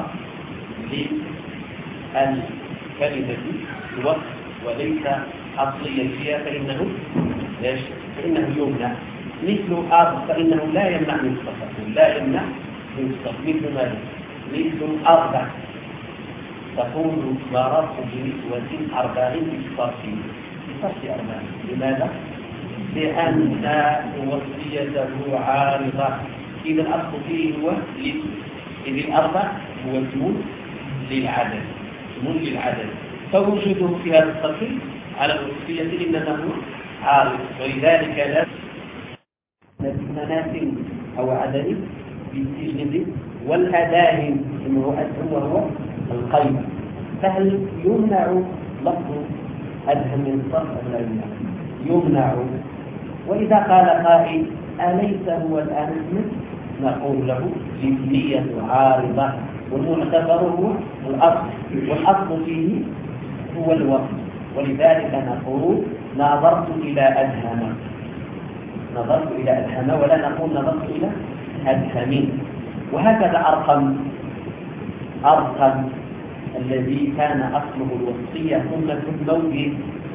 للكلمة الوصف وليس أصليا فيها فإنه فإنه يمنع. مثل أرض فإنه لا يمنع من صفته، لا يمنع من صفته. مثل ماذا؟ مثل أربع تقول مررت بنسوة أربعين بالصرف بصرف أربعين. لماذا؟ لأن وصيته عارضة. إذا الأصل فيه هو الاسم، إذ الأربع هو اسم للعدد، اسم للعدد، فوجوده في هذا الصرف على الوصية إنما هو عارض. ولذلك لا مناسب أو عدد بالسجن والأداهم وهو القيد. فهل يمنع لفظ أدهم من الصرف أم لا يمنع؟ يمنع. وإذا قال قائل أليس هو الآن اسم؟ نقول له جنسية عارضة، والمعتبر هو الأصل، والأصل فيه هو الوصف. ولذلك نقول نظرت إلى أدهم، نظرت إلى أدهم، ولا نقول نظرت إلى أدهم. وهكذا أرقم أرقم الذي كان أصله الوصية ثم الموجه،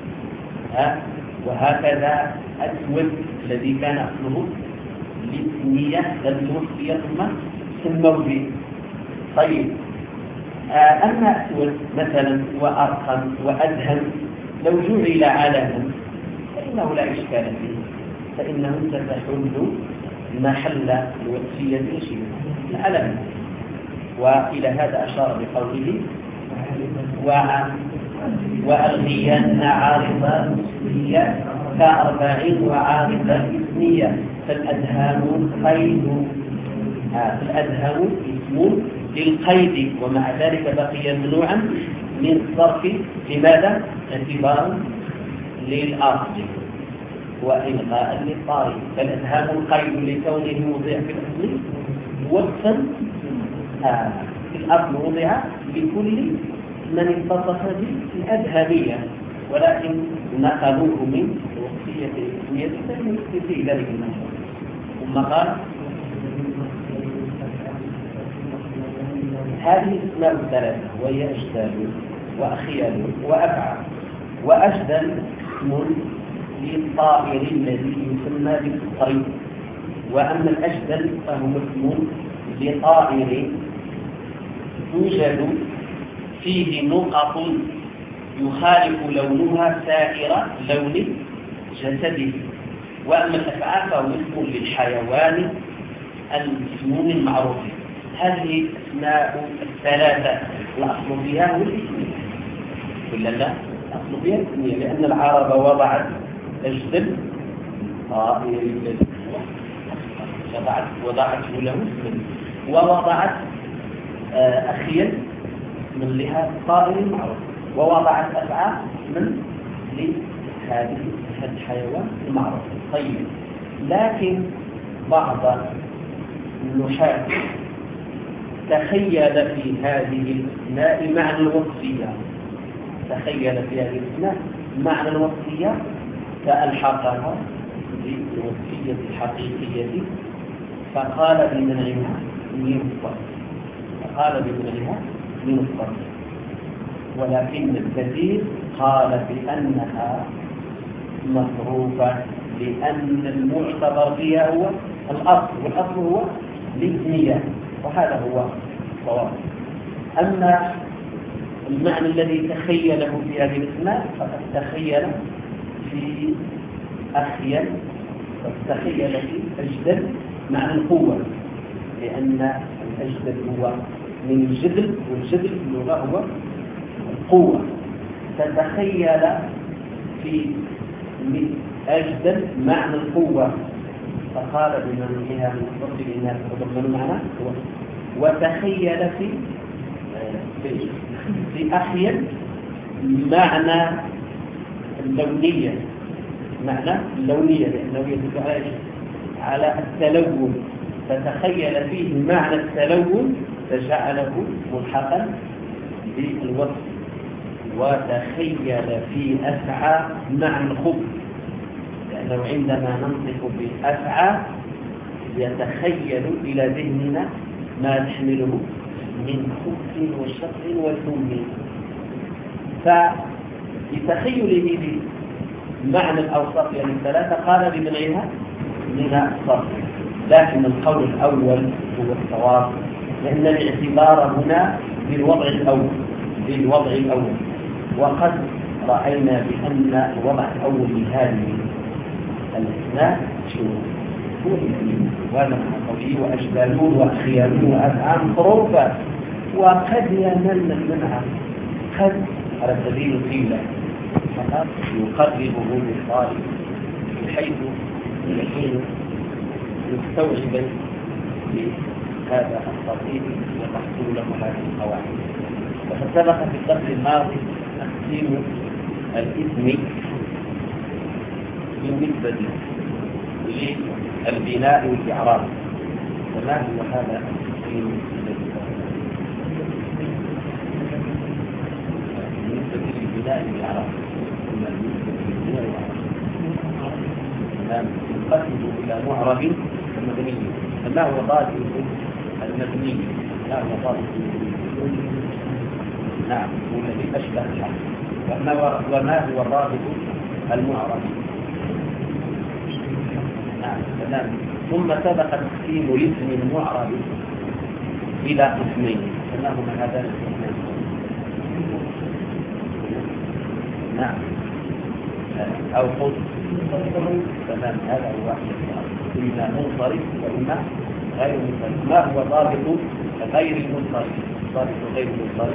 وهكذا أسود الذي كان أصله الاسمية الوصية ثم الموجه. طيب. أما أسود مثلا وأرقم وأدهم لو جعل علما فإنه لا إشكال فيه، فإنه ستحل محل الوصية العلم. وإلى هذا أشار بقوله وألغين عارضة اسمية كأربع وعارضة اسمية، فالأدهام قيد، الأدهام اسم للقيد، ومع ذلك بقي ممنوعا من الصرف. لماذا؟ اعتبارا للأصل وإلغاء للطارئ. فالأدهام قيد لكونه وضع في الأصل وصفا في الأصل وضع لكل من اتصف بالأدهمية، ولكن نقلوه من وصية الاسمية في ذلك المشروع. ثم قال هذه اسماء ثلاثة وهي أجدال وأخيال وأفعال. وأجدل اسم للطائر الذي يسمى بالطير، وأما الأجدل فهو اسم لطائر يوجد فيه نقط يخالف لونها سائر لون جسده. وأما الأفعال فهو اسم للحيوان المسموم المعروف. هذه الأسماء الثلاثة الأصل فيها هو الاسمية، ولا لا؟ الأصل فيها الاسمية، لأن العرب وضعت أجدل طائر الذي وضعت وضعته له اسما، ووضعت أخيا من لها طائر معروف، ووضعت أفعال من لهذه الحيوان المعروف. طيب. لكن بعض النحاة تخيل في هذه الاسماء معنى الوصفية، تخيل في هذه الاسماء معنى الوصفية فألحقها بالوصفية الحقيقية، فقال بمنعها من الصرف، فقال بمنعها من الصرف. ولكن الكثير قال بأنها مصروفة لأن المعتبر فيها هو الأصل، والأصل هو الاسمية، وهذا هو الصواب. أما المعنى الذي تخيله في هذه الأسماء فقد تخيل في أخيل وتخيل في أجدل معنى القوة، لأن الأجدل هو من الجدل، والجدل في اللغة هو القوة. فتخيل في أجدل معنى القوة، فقال بمن فيها من الفضل الناس تضمن معنى هو، وتخيل في في أخيل معنى اللونية، معنى اللونية لأنه يدل على التلون، فتخيل فيه معنى التلون فجعله ملحقا بالوصف. وتخيل في أسعى معنى الخبز، لأنه عندما ننطق بأسعى يتخيل إلى ذهننا ما تحمله من خبز وشطر وثوم، فبتخيله بمعنى الأوصاف يعني الثلاثة قال بمنعها من الصرف. لكن القول الأول هو الصواب، لأن الاعتبار هنا بالوضع الأول بالوضع الأول وقد رأينا بأن الوضع الأول لهذه الأسماء شو هو الاسم، وهذا معنى قوله وأشبالون وأخيالون وأفعام حروفا، وقد يمل المنع قد على سبيل القيلة فقط يقربه للطالب بحيث يكون مستوعبا لهذا الترتيب وتحصل له هذه القواعد. وقد سبق في الدرس الماضي تقسيم الاسم بالنسبة للبناء والإعراب، فما هو هذا التقسيم بالنسبة للبناء والإعراب؟ ينقسم إلى معرب ومبني. فما هو ضابط المبني؟ ما هو ضابط المبني؟ نعم هو الذي أشبه الحرف. وما هو الرابط المعرب؟ نعم تمام. ثم سبق تقسيم الاسم المعرب إلى قسمين، فما هما هذان القسمين؟ نعم أو قل تمام، هذا هو إما منصرف وإما غير منصرف. ما هو ضابط غير المنصرف؟ ضابط غير المنصرف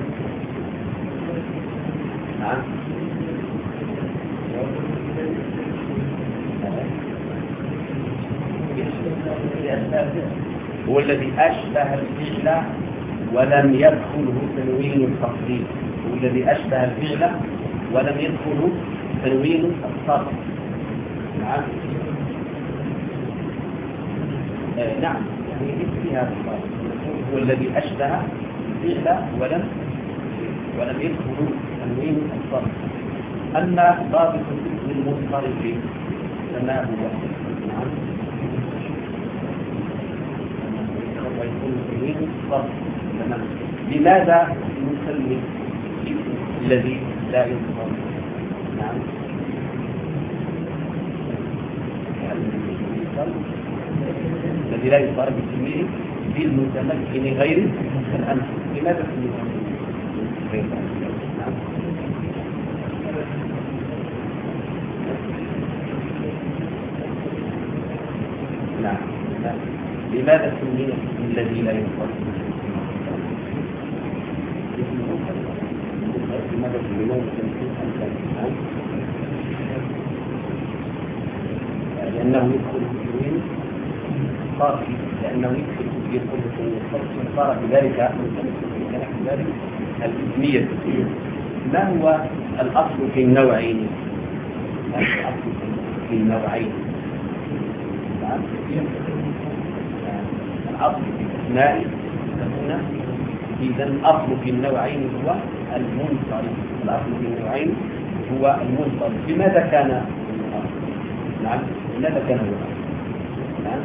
نعم هو الذي أشبه الفعل ولم يدخله تنوين التفصيل، هو الذي أشبه الفعل ولم يدخله تنوين الصرف. نعم آه نعم يعني في هذا الصرف هو الذي أشبه الفعل ولم ولم يدخله تنوين الصرف. أما ضابط الاسم المنصرف فما هو؟ نعم ويكون تنوين الصرف. تمام. لماذا نسمي الاسم الذي لا ينصرف؟ نعم الذي لا يصار بسميه بالمتمكن غير الأنف. لماذا سميه غير الأنف؟ نعم نعم لماذا سميه الذي لا يصار؟ لماذا سميه لأنه يدخل في التنوين الصرفي، لأنه يدخل في التنوين الصرفي صار بذلك ذلك الاسمية. ما هو الأصل في النوعين؟ الأصل في النوعين الأصل في الأسماء هنا إذا الأصل في النوعين هو المنصرف. الأصل في النوعين هو المنصرف. لماذا كان نعم لماذا كان هو نعم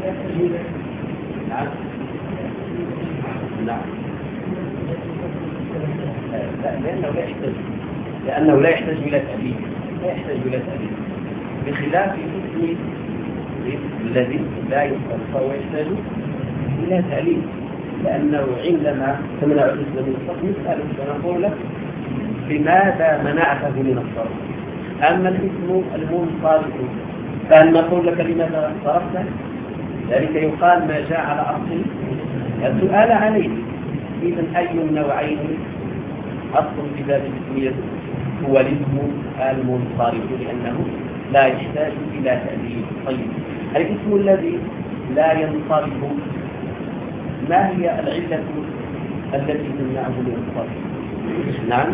نعم نعم لا، لأنه لا يحتاج لأنه لا يحتاج إلى تأليف لا يحتاج إلى تأليف بخلاف الاسم الذي لا يصرف فهو يحتاج إلى تأليف، لأنه عندما تمنع الاسم من الصرف نسألك ونقول لك لماذا منعته من الصرف. أما الاسم المنصرف فأن نقول لك لماذا صرفته، ذلك يقال ما جاء على أصل السؤال عليه. إذن أي النوعين أصل في باب الاسمية هو الاسم المنصرف لأنه لا يحتاج إلى تأليف. طيب الاسم الذي لا ينصرف ما هي العلة التي تمنعه من الصرف؟ نعم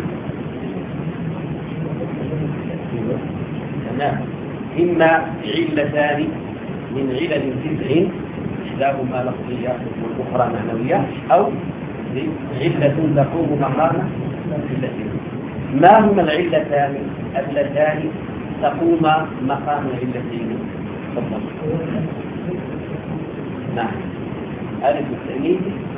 تمام. إما علتان من علل تسع إحداهما لفظية والأخرى معنوية، أو علة تقوم مقام علتين. ما هما العلتان اللتان تقوم مقام العلتين؟ تفضل. نعم ألف التأنيث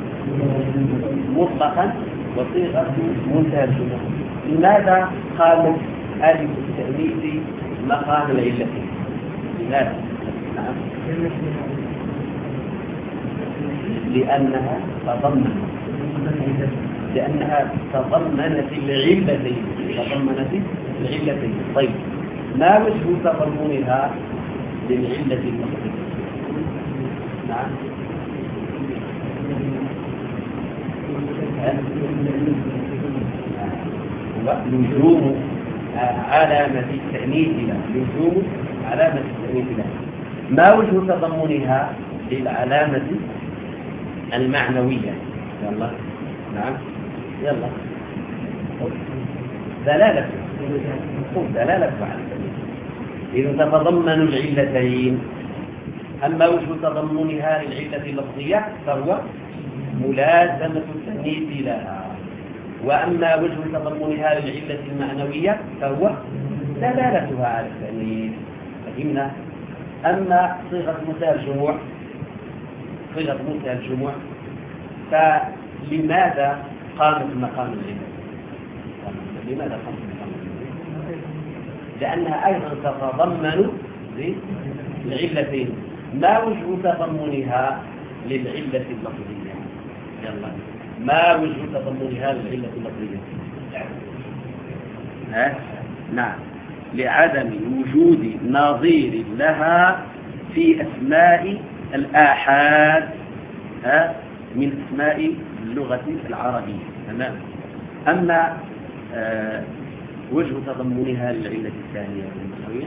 مطلقا وصيغة منتهى الجموع. لماذا قامت ألف التأنيث مقام العلتين؟ لماذا؟ نعم لأنها تضمنت لأنها تضمنت العلتين تضمنت العلتين. طيب ما وجه تضمنها للعلة المقصودة؟ نعم لزوم علامة التأنيث له لزوم علامة التأنيث له. ما وجه تضمنها للعلامة المعنوية؟ يلا نعم يلا دلالة دلالة على التأنيث. إذا تتضمن العلتين. أما وجه تضمنها للعلة اللفظية فهو ملازمة التأنيث لها، وأما وجه تضمنها للعلة المعنوية فهو دلالتها على التأنيث. فهمنا. أما صيغة منتهى الجموع صيغة منتهى الجموع فلماذا قامت مقام العلة؟ لماذا قامت مقام العلة؟ لأنها أيضا تتضمن العلتين. ما وجه تضمنها للعلة اللفظية؟ يلا ما وجه تضمنها للعلة اللفظية؟ ها؟ نعم لعدم وجود نظير لها في أسماء الآحاد ها من أسماء اللغة العربية. تمام. أما آه وجه تضمنها للعلة الثانية المساوية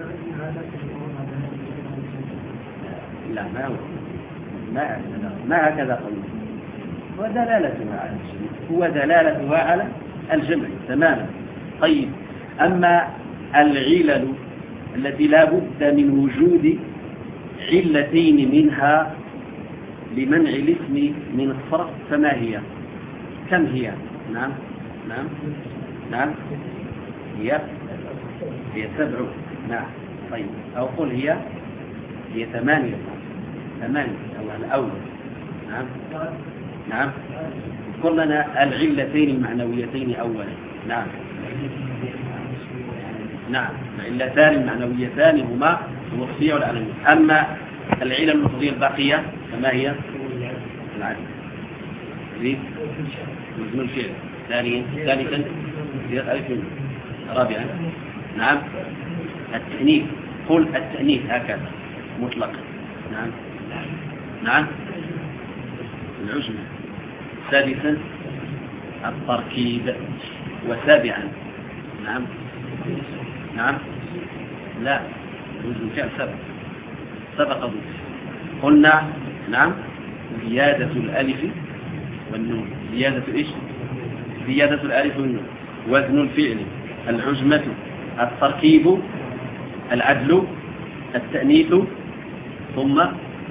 لا ما هو ما ما هكذا قلنا. ودلالتها على الجمع هو دلالتها على الجمع تماما. طيب أما العلل التي لا بد من وجود علتين منها لمنع الاسم من الصرف فما هي؟ كم هي؟ نعم نعم نعم هي هي سبع. نعم طيب أو قل هي هي ثمانية ثمانية الله الأول. نعم نعم اذكر لنا العلتين المعنويتين أولا. نعم نعم العلتان المعنويتان هما الوصفية والعلمية. أما العلة اللفظية الباقية فما هي؟ العدل وزن الفعل. ثانيا ثالثا رابعا نعم التأنيث. قل التأنيث هكذا مطلقا. نعم نعم العجمة. سادسا التركيب. وسابعا نعم نعم لا وزن الفعل سبق سبق ضد. قلنا نعم زيادة الألف والنون. زيادة إيش؟ زيادة الألف والنون. وزن الفعل العجمة التركيب العدل التأنيث ثم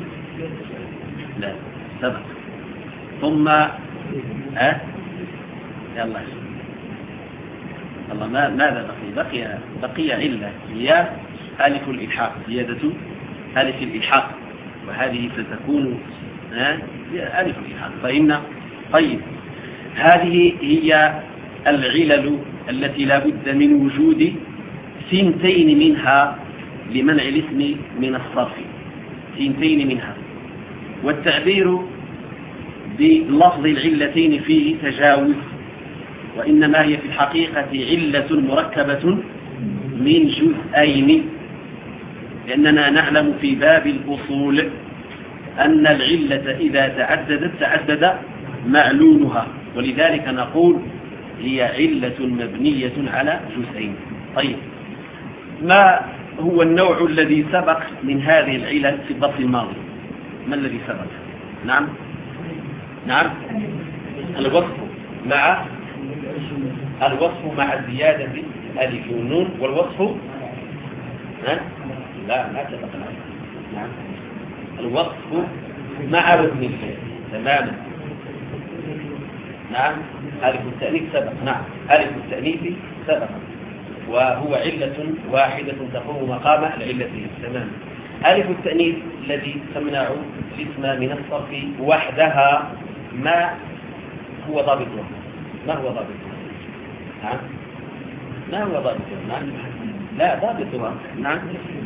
لا سبق ثم أه يلا الله ما ماذا بقي؟ بقي بقي علة هي ألف الإلحاق. زيادة ألف الإلحاق وهذه ستكون أه ألف الإلحاق. فإن طيب هذه هي العلل التي لا بد من وجود ثنتين منها لمنع الاسم من الصرف، ثنتين منها. والتعبير بلفظ العلتين فيه تجاوز، وإنما هي في الحقيقة علة مركبة من جزئين، لأننا نعلم في باب الأصول أن العلة إذا تعددت تعدد معلولها، ولذلك نقول هي علة مبنية على جزئين. طيب، ما هو النوع الذي سبق من هذه العلل في الدرس الماضي؟ ما الذي سبق؟ نعم نعم الوصف مع الوصف مع زيادة الألف والنون، والوصف ها؟ لا ما سبق. نعم الوصف مع وزن الفعل تماما. نعم ألف التأنيث سبق. نعم ألف التأنيث سبق، وهو علة واحدة تقوم مقام العلة تماما. ألف التأنيث الذي تمنع الاسم من الصرف وحدها، ما هو ضابطها؟ ما هو ضابطها؟ نعم ما هو ضابطها؟ نعم لا ضابطها. نعم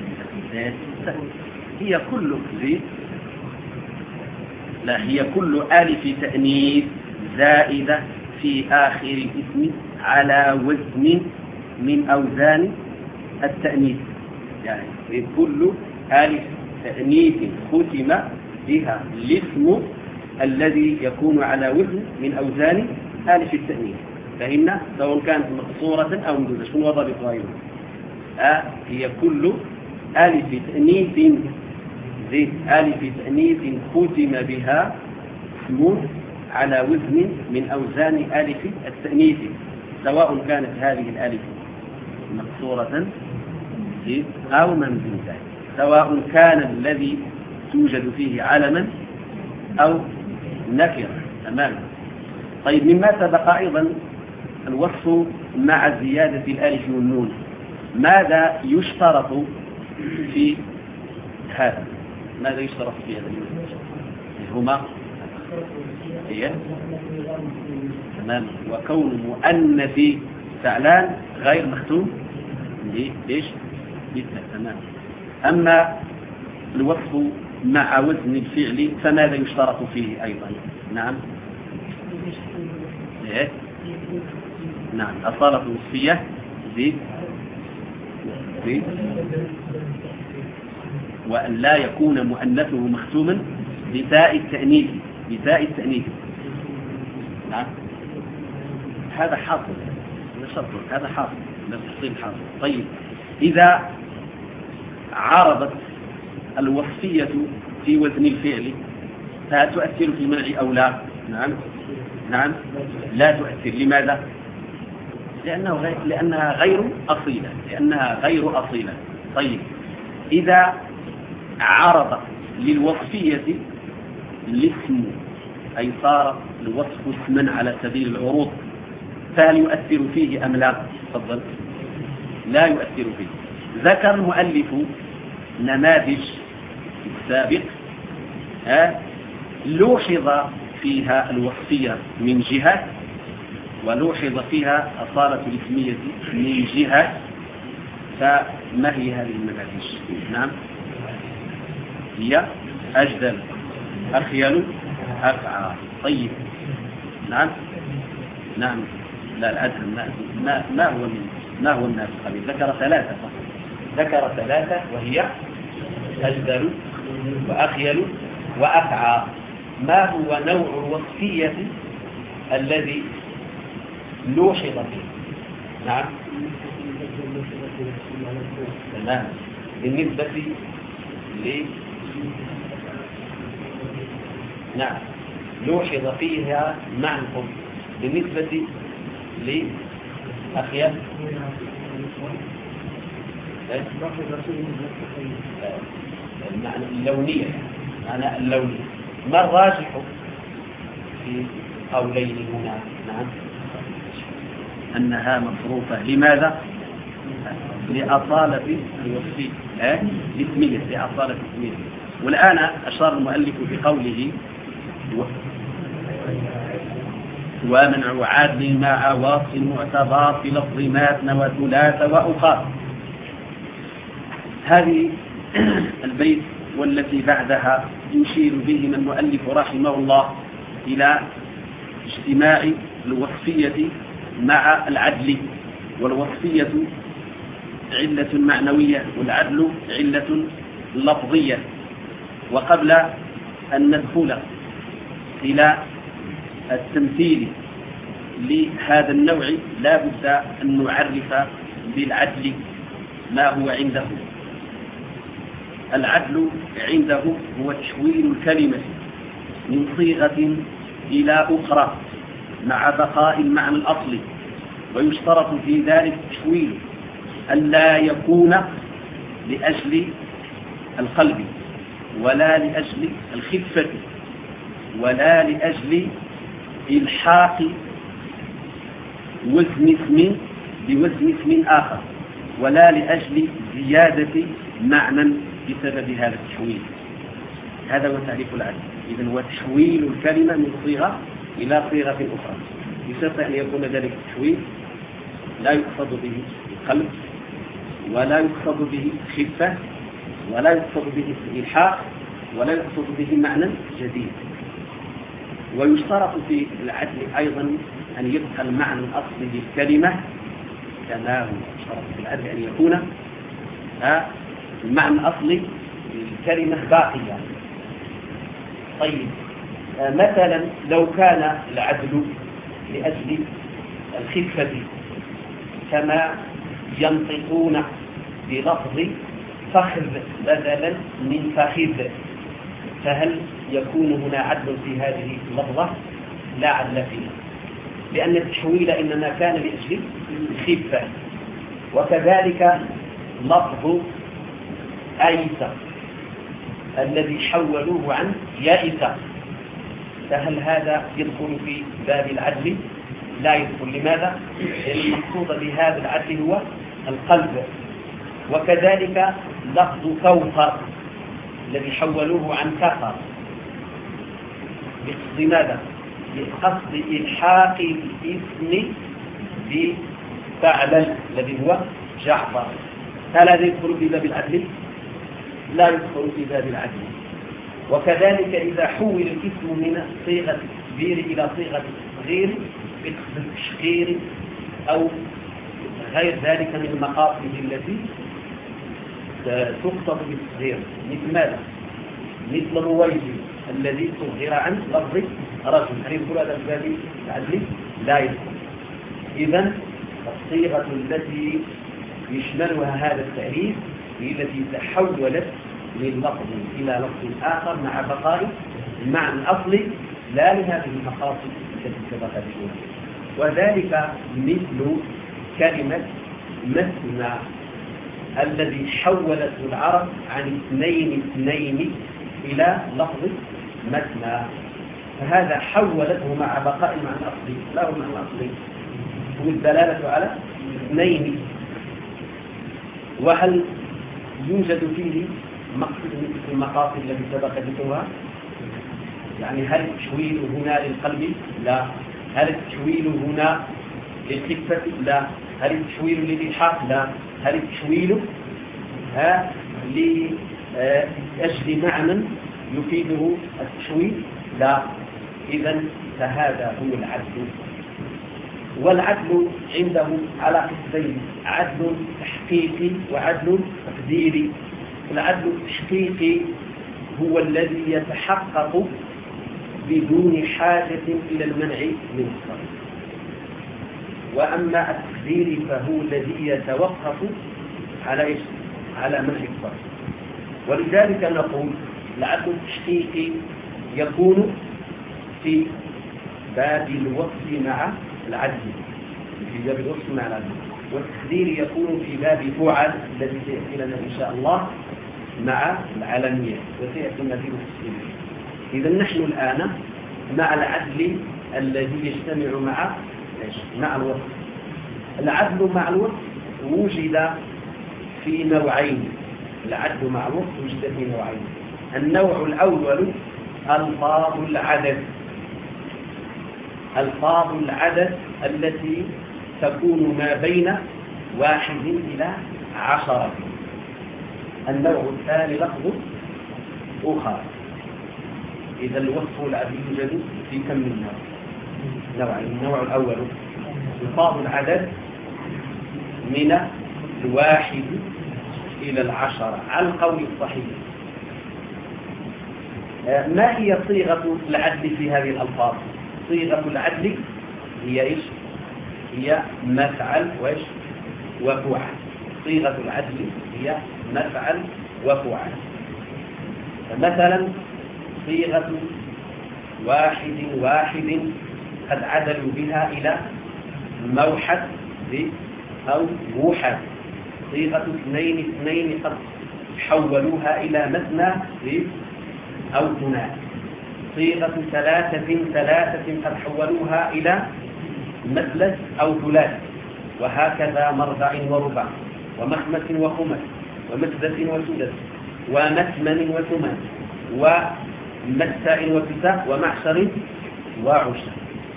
هي كل زيد لا هي كل ألف تأنيث زائدة في آخر الاسم على وزن من أوزان التأنيث، يعني كل ألف تأنيث ختم بها الاسم الذي يكون على وزن من أوزان ألف التأنيث، فهمنا؟ سواء كانت مقصورة أو ممدودة. شنو وضع بقائمة؟ آه هي كل ألف تأنيث زيد ألف تأنيث ختم بها اسم على وزن من أوزان ألف التأنيث، سواء كانت هذه الألف مقصورة أو ممدودة، سواء كان الذي توجد فيه علما أو نكرة تماما. طيب، مما سبق أيضا الوصف مع زيادة الألف والنون. ماذا يشترط في هذا؟ ماذا يشترط في هذا؟ هما هي تمام، وكون مؤنث فعلان غير مختوم ليش؟ بالتاء تمام. أما الوصف مع وزن الفعل فماذا يشترط فيه أيضا؟ نعم إيه؟ نعم أصالة وصفية زيد زيد، وأن لا يكون مؤنثه مختوما بتاء التأنيث بتاء التأنيث. نعم هذا حاصل، هذا حاصل بالتفصيل حاصل. طيب، إذا عرضت الوصفية في وزن الفعل فهل تؤثر في المنع أو لا؟ نعم نعم لا تؤثر. لماذا؟ لأنه غير لأنها غير أصيلة لأنها غير أصيلة. طيب، إذا عرض للوصفية الاسم أي صار الوصف اسما على سبيل العروض، فهل يؤثر فيه أم لا؟ تفضل. لا يؤثر فيه. ذكر المؤلف نماذج السابق لوحظ فيها الوصفية من جهة، ولوحظ فيها أصالة الاسمية من جهة، فما هي هذه النماذج؟ نعم هي أجدل أخيل أفعى. طيب نعم نعم لا الأدهم ما, ما, ما هو ما هو الناس قبيل. ذكر ثلاثة ذكر ثلاثة وهي أجدل وأخيل وأفعى. ما هو نوع الوصفية الذي لوحظ فيه؟ نعم تمام. بالنسبة ل نعم لوحظ فيها معنى بالنسبة لأخيال المعنى اللونية معنى اللوني. ما الراجح في قولين هنا؟ نعم أنها مصروفة. لماذا؟ لأصالة الوصفية الاسمية لأصالة الاسمية. والآن أشار المؤلف بقوله ومنع عادل مع واصل معتبر في لفظ ماتن وثلاث وأخر. هذه البيت والتي بعدها يشير بهما المؤلف رحمه الله إلى اجتماع الوصفية مع العدل، والوصفية علة معنوية والعدل علة لفظية. وقبل أن ندخل إلى التمثيل لهذا النوع لا بد أن نعرف بالعدل ما هو عنده. العدل عنده هو تحويل الكلمة من صيغة إلى أخرى مع بقاء المعنى الأصلي، ويشترط في ذلك تحويل أن لا يكون لأجل القلب ولا لأجل الخفة ولا لأجل إلحاق وزن اسم بوزن اسم آخر ولا لأجل زيادة معنى بسبب هذا التحويل. هذا هو تعريف العدل. إذن هو تحويل الكلمة من صيغة إلى صيغة أخرى، بشرط أن يكون ذلك التحويل لا يقصد به القلب ولا يقصد به خفة ولا يقصد به الإلحاق ولا يقصد به معنى جديد. ويشترط في العدل أيضا أن يبقى المعنى الأصلي للكلمة كما هو. يشترط في العدل أن يكون المعنى الأصلي للكلمة باقيا. طيب، مثلا لو كان العدل لأجل الخفة كما ينطقون بلفظ فخذ بدلا من فخذ، فهل يكون هنا عدل في هذه اللفظة؟ لا عدل فيها، لأن التحويل إنما كان لأجل الخفة. وكذلك لفظ أيس الذي حولوه عن يائس، فهل هذا يدخل في باب العدل؟ لا يدخل. لماذا؟ لأن المقصود بهذا العدل هو القلب. وكذلك لفظ كوثر الذي حولوه عن كفر بقصد ماذا؟ بقصد إلحاق الاسم بفعل الذي هو جعفر. هل هذا يدخل في باب العدل؟ لا يدخل في باب العدل. وكذلك إذا حول الاسم من صيغة التكبير إلى صيغة التصغير بقصد التشغير أو غير ذلك من المقاصد التي تقصد بالتصغير، مثل ماذا؟ مثل رويجي الذي صغر عن لفظ رجل، هل يدخل هذا في باب العدل؟ لا يدخل. إذن الصيغة التي يشملها هذا التعريف هي التي تحولت من لفظ إلى لفظ آخر مع بقاء المعنى الأصلي لا لهذه المقاصد التي سبق بها. وذلك مثل كلمة مثنى الذي حولته العرب عن اثنين اثنين إلى لفظ مثنى، فهذا حولته مع بقاء المعنى الأصلي. لا هو المعنى الأصلي هو الدلالة على اثنين. وهل يوجد فيه مقصد من المقاصد التي سبق ذكرها؟ يعني هل التشويل هنا للقلب؟ لا. هل التشويل هنا للخفة؟ لا. هل التشويل للإلحاق؟ لا. هل التشويل ها لأجل معنى يفيده التشويل؟ لا. إذن فهذا هو العدل. والعدل عنده على قسمين: عدل تحقيقي وعدل تقديري. العدل التحقيقي هو الذي يتحقق بدون حاجة إلى المنع من الصرف، وأما التقديري فهو الذي يتوقف على على منع الصرف. ولذلك نقول العدل التحقيقي يكون في باب الوصف مع العدل، في باب الوصف مع العدل. والتقدير يكون في باب فعل الذي سيأتي لنا إن شاء الله مع العلمية وسيأتي المزيد التفصيلي. إذا نحن الآن مع العدل الذي يجتمع مع مع الوصف. العدل مع الوصف وجد في نوعين. العدل مع الوصف وجد في نوعين. النوع الأول ألفاظ العدد، ألفاظ العدد التي تكون ما بين واحد إلى عشرة. النوع الثاني لفظ أخر. إذا الوصف العدد يوجد في كم من نوع؟ نوعين. النوع الأول ألفاظ العدد من الواحد إلى العشرة على القول الصحيح. ما هي صيغة العدل في هذه الألفاظ؟ صيغة العدل هي إيش؟ هي مفعل وإيش؟ وفعل. صيغة العدل هي مفعل وفعل. مثلا صيغة واحد واحد قد عدلوا بها إلى موحد أو موحد. صيغة اثنين اثنين قد حولوها إلى مثنى أو ثنائي. صيغة ثلاثة ثلاثة قد حولوها إلى مثلث أو ثلاث. وهكذا مربع وربع ومخمس وخمس ومسدس وسدس ومثمن وثمن ومساء وكساء ومعشر وعشر.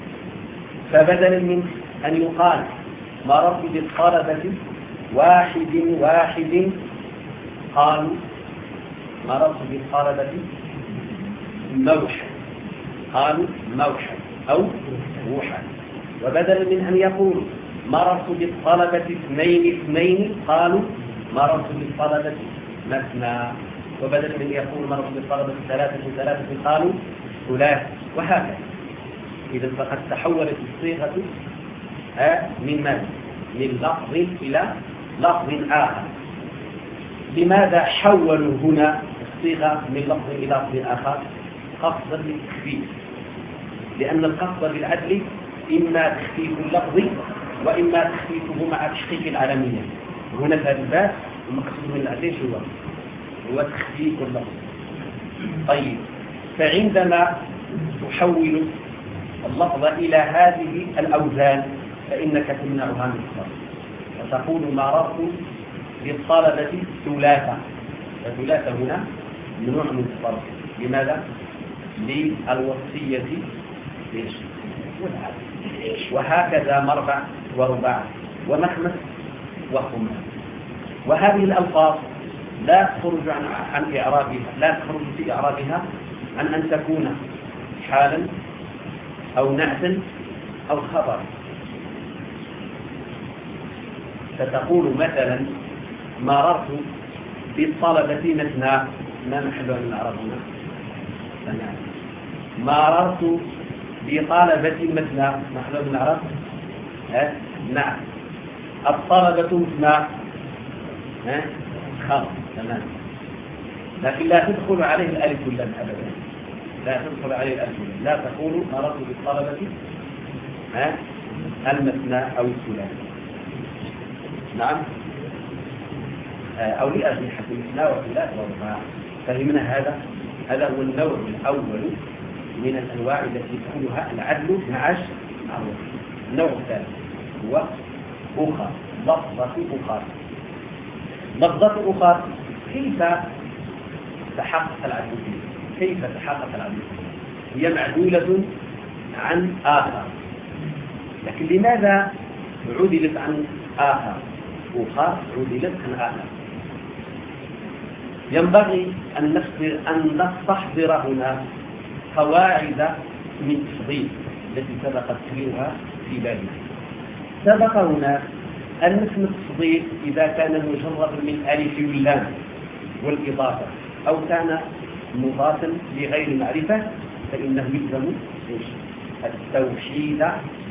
فبدلا من أن يقال مررت بالطلبة واحد واحد قالوا مررت بالطلبة موحد. قالوا موحد أو موحد. وبدلا من أن يقولوا مررت بالطلبة اثنين اثنين قالوا مررت بالطلبة مثنى. وبدلا من يقول مررت بالطلبة ثلاثة ثلاثة قالوا ثلاث. وهكذا. إذا فقد تحولت الصيغة من ماذا؟ من لفظ إلى لفظ آخر. لماذا حولوا هنا الصيغة من لفظ إلى لفظ آخر؟ قصدا للتخفيف. لأن القصد بالعدل إما تخفيف اللفظ وإما تخفيفه مع تحقيق العالمية. هنا في هذا الباب المقصود من العدل هو هو تخفيف اللفظ. طيب، فعندما تحول اللفظ إلى هذه الأوزان فإنك تمنعها من الصرف. فتقول مررت بالطلبة ثلاثة. فثلاثة هنا ممنوع من الصرف. لماذا؟ للوصية والعدل. وهكذا مربع ورباع ومخمس وخمس. وهذه الألفاظ لا تخرج عن, عن إعرابها لا تخرج في إعرابها عن أن تكون حالا أو نعتا أو خبر. فتقول مثلا مررت بالطلبة مثنى. ما محلها من الإعراب هنا؟ مررت بطلبة مثنى. محلها من الإعراب؟ نعم. الطلبة مثنى خبر. تمام. لكن لا تدخل عليه الألف واللام أبدا. لا تدخل عليه الألف واللام. لا تقول مررت بالطلبة المثنى أو الثلاثي. نعم. أو لأجنحة المثنى والثلاث والرباع. فهمنا هذا؟ هذا هو النوع الأول من الأنواع التي يدخلها العدل مع العوض. النوع الثالث هو أخر. لفظة أخر. لفظة أخر كيف تحقق العدل فيه؟ كيف تحقق العدل فيه؟ هي معدولة عن آخر. لكن لماذا عدلت عن آخر؟ أخر عدلت عن آخر. ينبغي أن نستحضر هنا قواعد من تفضيل التي سبق تفضيلها في بالنا. سبق هنا أن اسم التفضيل إذا كان مجرد من ألف واللام والإضافة أو كان مضافا لغير معرفة فإنه يلزم التوحيد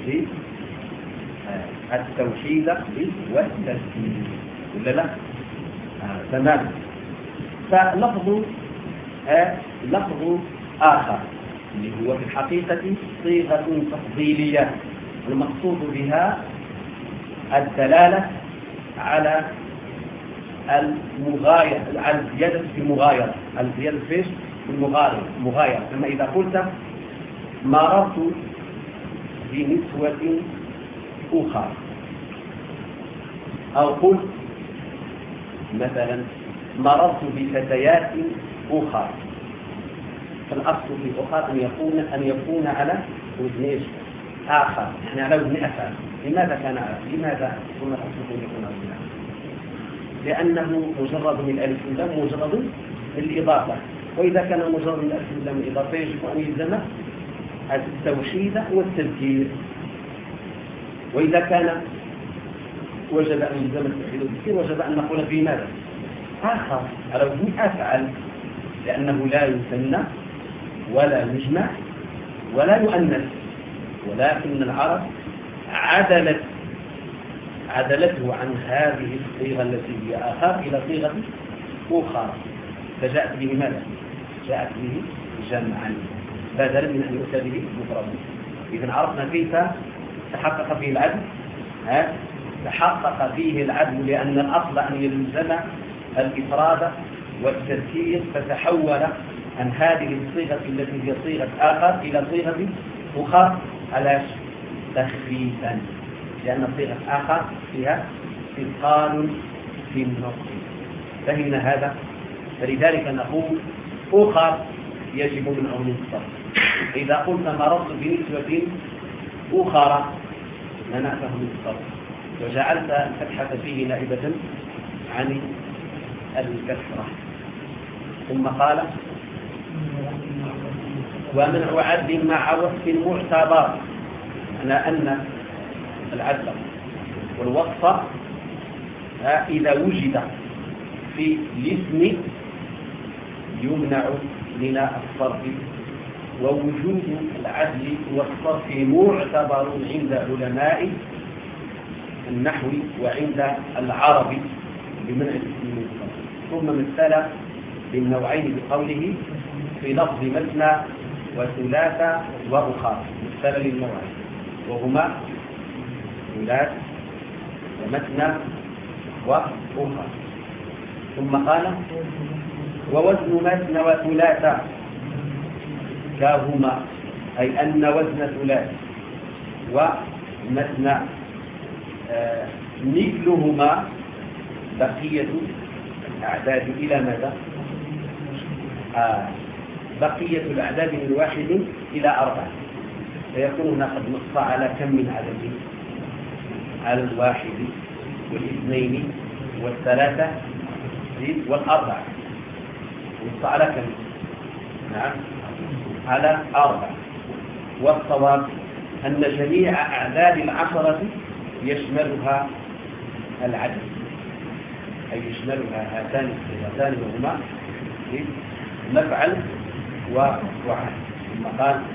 التوحيد والتسليم ولا لا؟ آه، تمام. فلفظ آه، لفظ آخر اللي هو في الحقيقة صيغة تفضيلية المقصود بها الدلالة على المغايرة، على الزيادة في المغايرة، الزيادة في المغايرة مغايرة. كما إذا قلت مررت بنسوة أخرى أو قلت مثلا مررت بفتيات أخرى. فالأصل في أخرى أن يكون أن يكون على وزن إيش؟ آخر، يعني على وزن أفعل. لماذا كان لماذا قلنا الأصل يكون على وزن؟ لأنه مجرد من الألف واللام، مجرد من الإضافة، وإذا كان مجرد من الألف واللام الإضافة يجب أن يلزم التوحيد والتذكير، وإذا كان وجب أن يلزم التوحيد والتذكير وجب أن نقول في ماذا؟ آخر على وزن أفعل، لأنه لا يثنى ولا يجمع ولا يؤنث، ولكن العرب عدلت عدلته عن هذه الصيغة التي هي آخر إلى صيغة أخرى، فجاءت به ماذا؟ جاءت به جمعا بدلا من أن يؤتى به مفردا. إذن عرفنا كيف تحقق فيه العدل. ها؟ تحقق فيه العدل لأن الأصل أن يلزم الإفراد والتذكير، فتحول عن هذه الصيغة التي هي صيغة آخر إلى صيغة أخرى على تخفيفا، لأن صيغة آخر فيها إثقال في النطق. فهمنا هذا؟ فلذلك نقول أخر يجب من عون الصرف. إذا قلت مررت بنسوة أخرى منعته من الصرف، وجعلت الفتحة فيه نائبة عن الكسرة. ثم قال ومنع عدل مع وصف معتبر، معنى أن العدل والوصف إذا وجد في الاسم يمنع من الصرف، ووجود العدل والصرف معتبر عند علماء النحو وعند العرب بمنع الاسم من الصرف. ثم مثل بالنوعين بقوله في لفظ مثنى وثلاثة وأخر، مثل للنوعين وهما ثلاث ومثنى وأخر. ثم قال ووزن مثنى وثلاثة كاهما، أي أن وزن ثلاث ومثنى آه مثلهما بقية الأعداد إلى ماذا؟ آه بقية الأعداد من واحد إلى أربعة، فيكون هنا قد نص على كم من عدد؟ على الواحد والاثنين والثلاثة والأربعة. نص على كم؟ نعم على أربعة. والصواب أن جميع أعداد العشرة يشملها العدد، أي يشملها هاتان الصيغتان وهما مفعل وفعل. ثم قال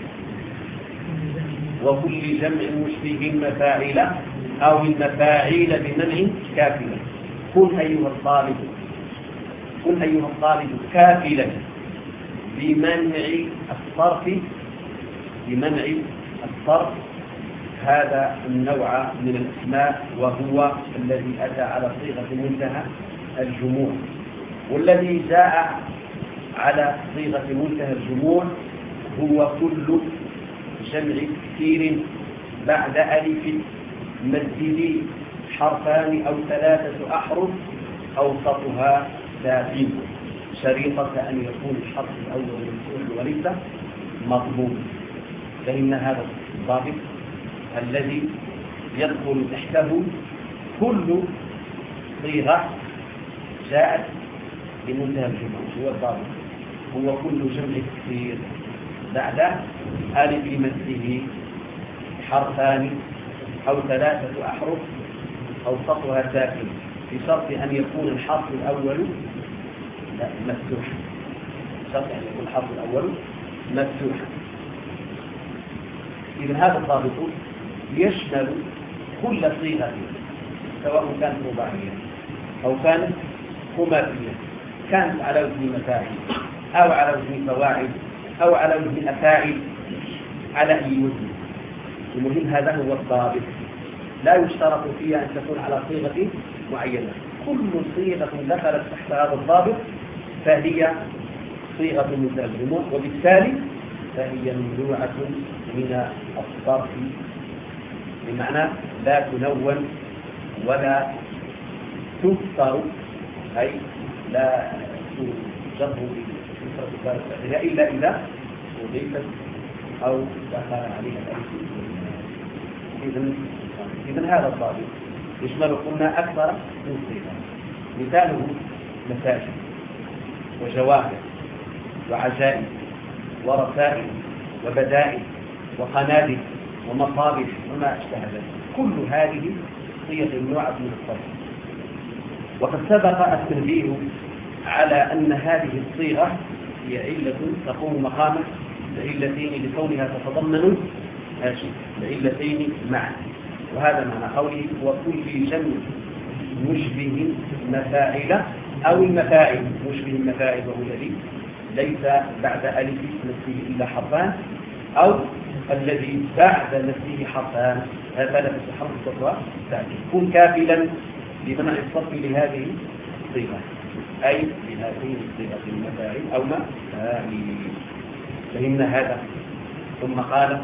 وكل جمع مشبه المفاعل أو المفاعيل بمنع كافلة. كن أيها الطالب كن أيها الطالب كافلا بمنع الصرف بمنع الصرف هذا النوع من الأسماء، وهو الذي أتى على صيغة منتهى الجموع، والذي جاء على صيغة منتهى الجموع هو كل جمع كثير بعد ألف مده حرفان أو ثلاثة أحرف أوسطها ساكن، شريطة أن يكون الحرف الأول مفتوح وليس مضموم. فإن هذا الضابط الذي يدخل تحته كل صيغة جاءت بمنتهى الجموع هو الضابط، هو كل جمع كثير بعد ألف مده حرفان أو ثلاثة أحرف أوسطها ساكن، بشرط أن يكون الحرف الأول مفتوحا، بشرط أن يكون الحرف الأول مفتوحا. إذن هذا الضابط يشمل كل صيغة سواء كانت رباعية أو كانت خماسية، كانت على وزن مفاعيل أو على وزن فواعل أو على وزن أفاعل، على أي وزن. المهم هذا هو الضابط، لا يشترط فيها أن تكون على صيغة معينة. كل صيغة دخلت تحت هذا الضابط فهي صيغة من الجموع، وبالتالي فهي ممنوعة من الصرف، بمعنى لا تنون ولا تكسر، أي لا تجر بكسرة الفارق إلا إذا أضيفت أو دخل عليها الألف. إذن إذن هذا الضابط يشمل قلنا أكثر من صيغة. مثاله مساجد وجواهر وعزائم ورسائل وبدائل وقنادل ومصابيح وما أشبه ذلك، كل هذه صيغ ممنوعة من الصرف. وقد سبق التنبيه على أن هذه الصيغة هي علة تقوم مقام العلتين لكونها تتضمن العلتين معا، وهذا معنى قوله وكل جمع مشبه مفاعل أو المفاعل. مشبه المفاعل وهو الذي ليس بعد ألف نفسه إلا حرفان، أو الذي بعد نفسه حرفان، هذا نفس حرف الصفر تأتي. كن كافلا بمنع الصرف لهذه الصيغة، أي لهذه الصيغة المفاعل أو مفاعل. فهمنا هذا. ثم قال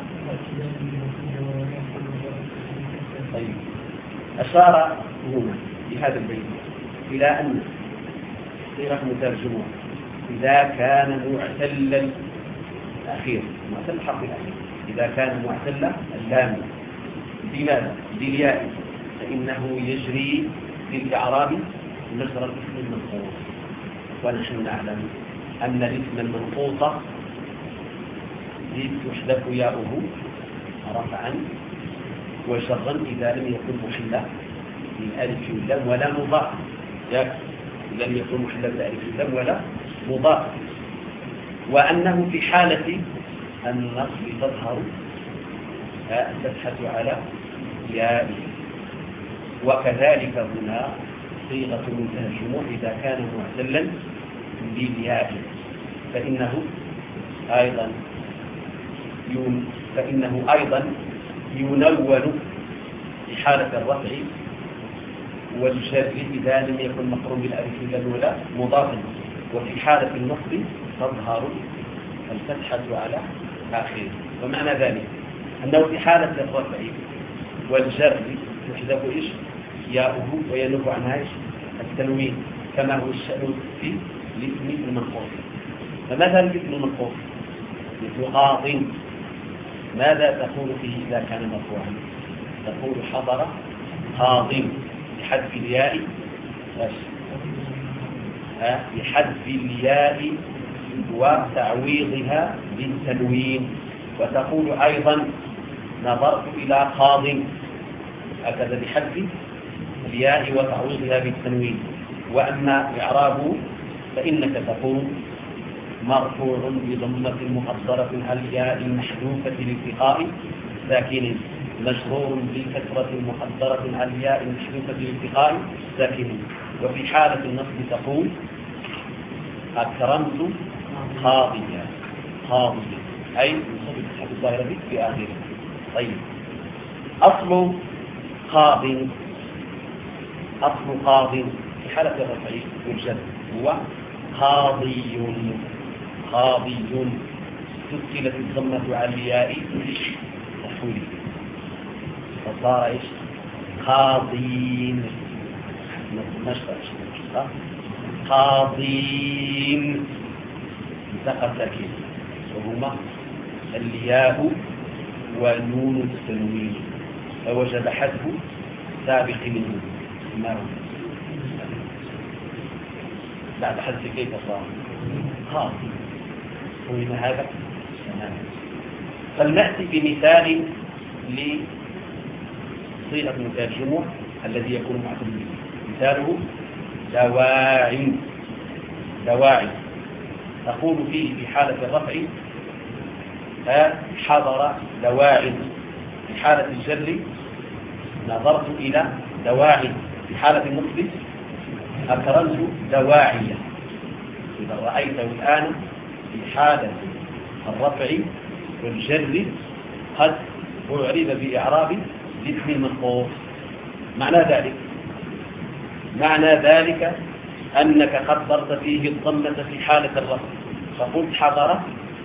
طيب أشار هنا في هذا البيت إلى أن صيغة مترجمة إذا كان معتلا الأخير، معتل الحرف الأخير، إذا كان معتل اللام بماذا؟ بالياء، فإنه يجري في الإعراب مجرى الاسم المنقوص. ونحن نعلم أن الاسم المنقوص يحذف ياؤه رفعا وشرا إذا لم يكن محلا بالألف واللام ولا مضاف، إذا لم يكن محلا بالألف واللام ولا مضاف، وأنه في حالة النصب تظهر الفتحة على يائه. وكذلك هنا صيغة منتهى الجموع إذا كان معتلا بالياء فإنه أيضا يون فإنه أيضا ينون في حالة الرفع والجر إذا لم يكن مقرون بالألف واللام ولا مضافا، وفي حالة النصب تظهر الفتحة على آخره. ومعنى ذلك أنه في حالة الرفع والجر يحذف إيش ياؤه وينوب عنها إيش التنوين، كما هو الشأن في الاسم المنقوص. فمثلا الاسم المنقوص مثل قاض، ماذا تقول فيه إذا كان مرفوعا؟ تقول حضر قاض بحذف الياء بحذف الياء وتعويضها بالتنوين. وتقول أيضا نظرت إلى قاض، هكذا بحذف الياء وتعويضها بالتنوين. وأما إعرابه فإنك تقول مرفوع بضمة مقدرة على الياء المحذوفة لالتقاء ساكن، مجرور بالكسرة المقدرة على الياء المحذوفة لالتقاء ساكن. وفي حالة النصب تقول أكرمت قاضيا، قاضيا أي نصب الفتحة الظاهرة في آخره. طيب أصل قاض، أصل قاض في حالة الرفع والجر هو قاضي، قاضي تسكلت الضمة على الياء تحويل فصار ايش قاضين، نشطة قاضين انتقى ساكن، وهما الياء والنون التنوين، فوجب حذف سابق منه ما هو بعد حذف كيف صار قاضي. ومن هذا فلنأتي بمثال لصيغة مثال الجموع الذي يكون معتمد. مثاله دواعي، دواعي تقول فيه في حالة الرفع حضر دواعي، في حالة الجر نظرت إلى دواعي، في حالة النصب أكرمت دواعية. إذا رأيته الآن في حالة الرفع والجر قد أعرب بإعراب الاسم المنقوص. معنى ذلك معنى ذلك أنك قدرت فيه الضمة في حالة الرفع، فقلت حضر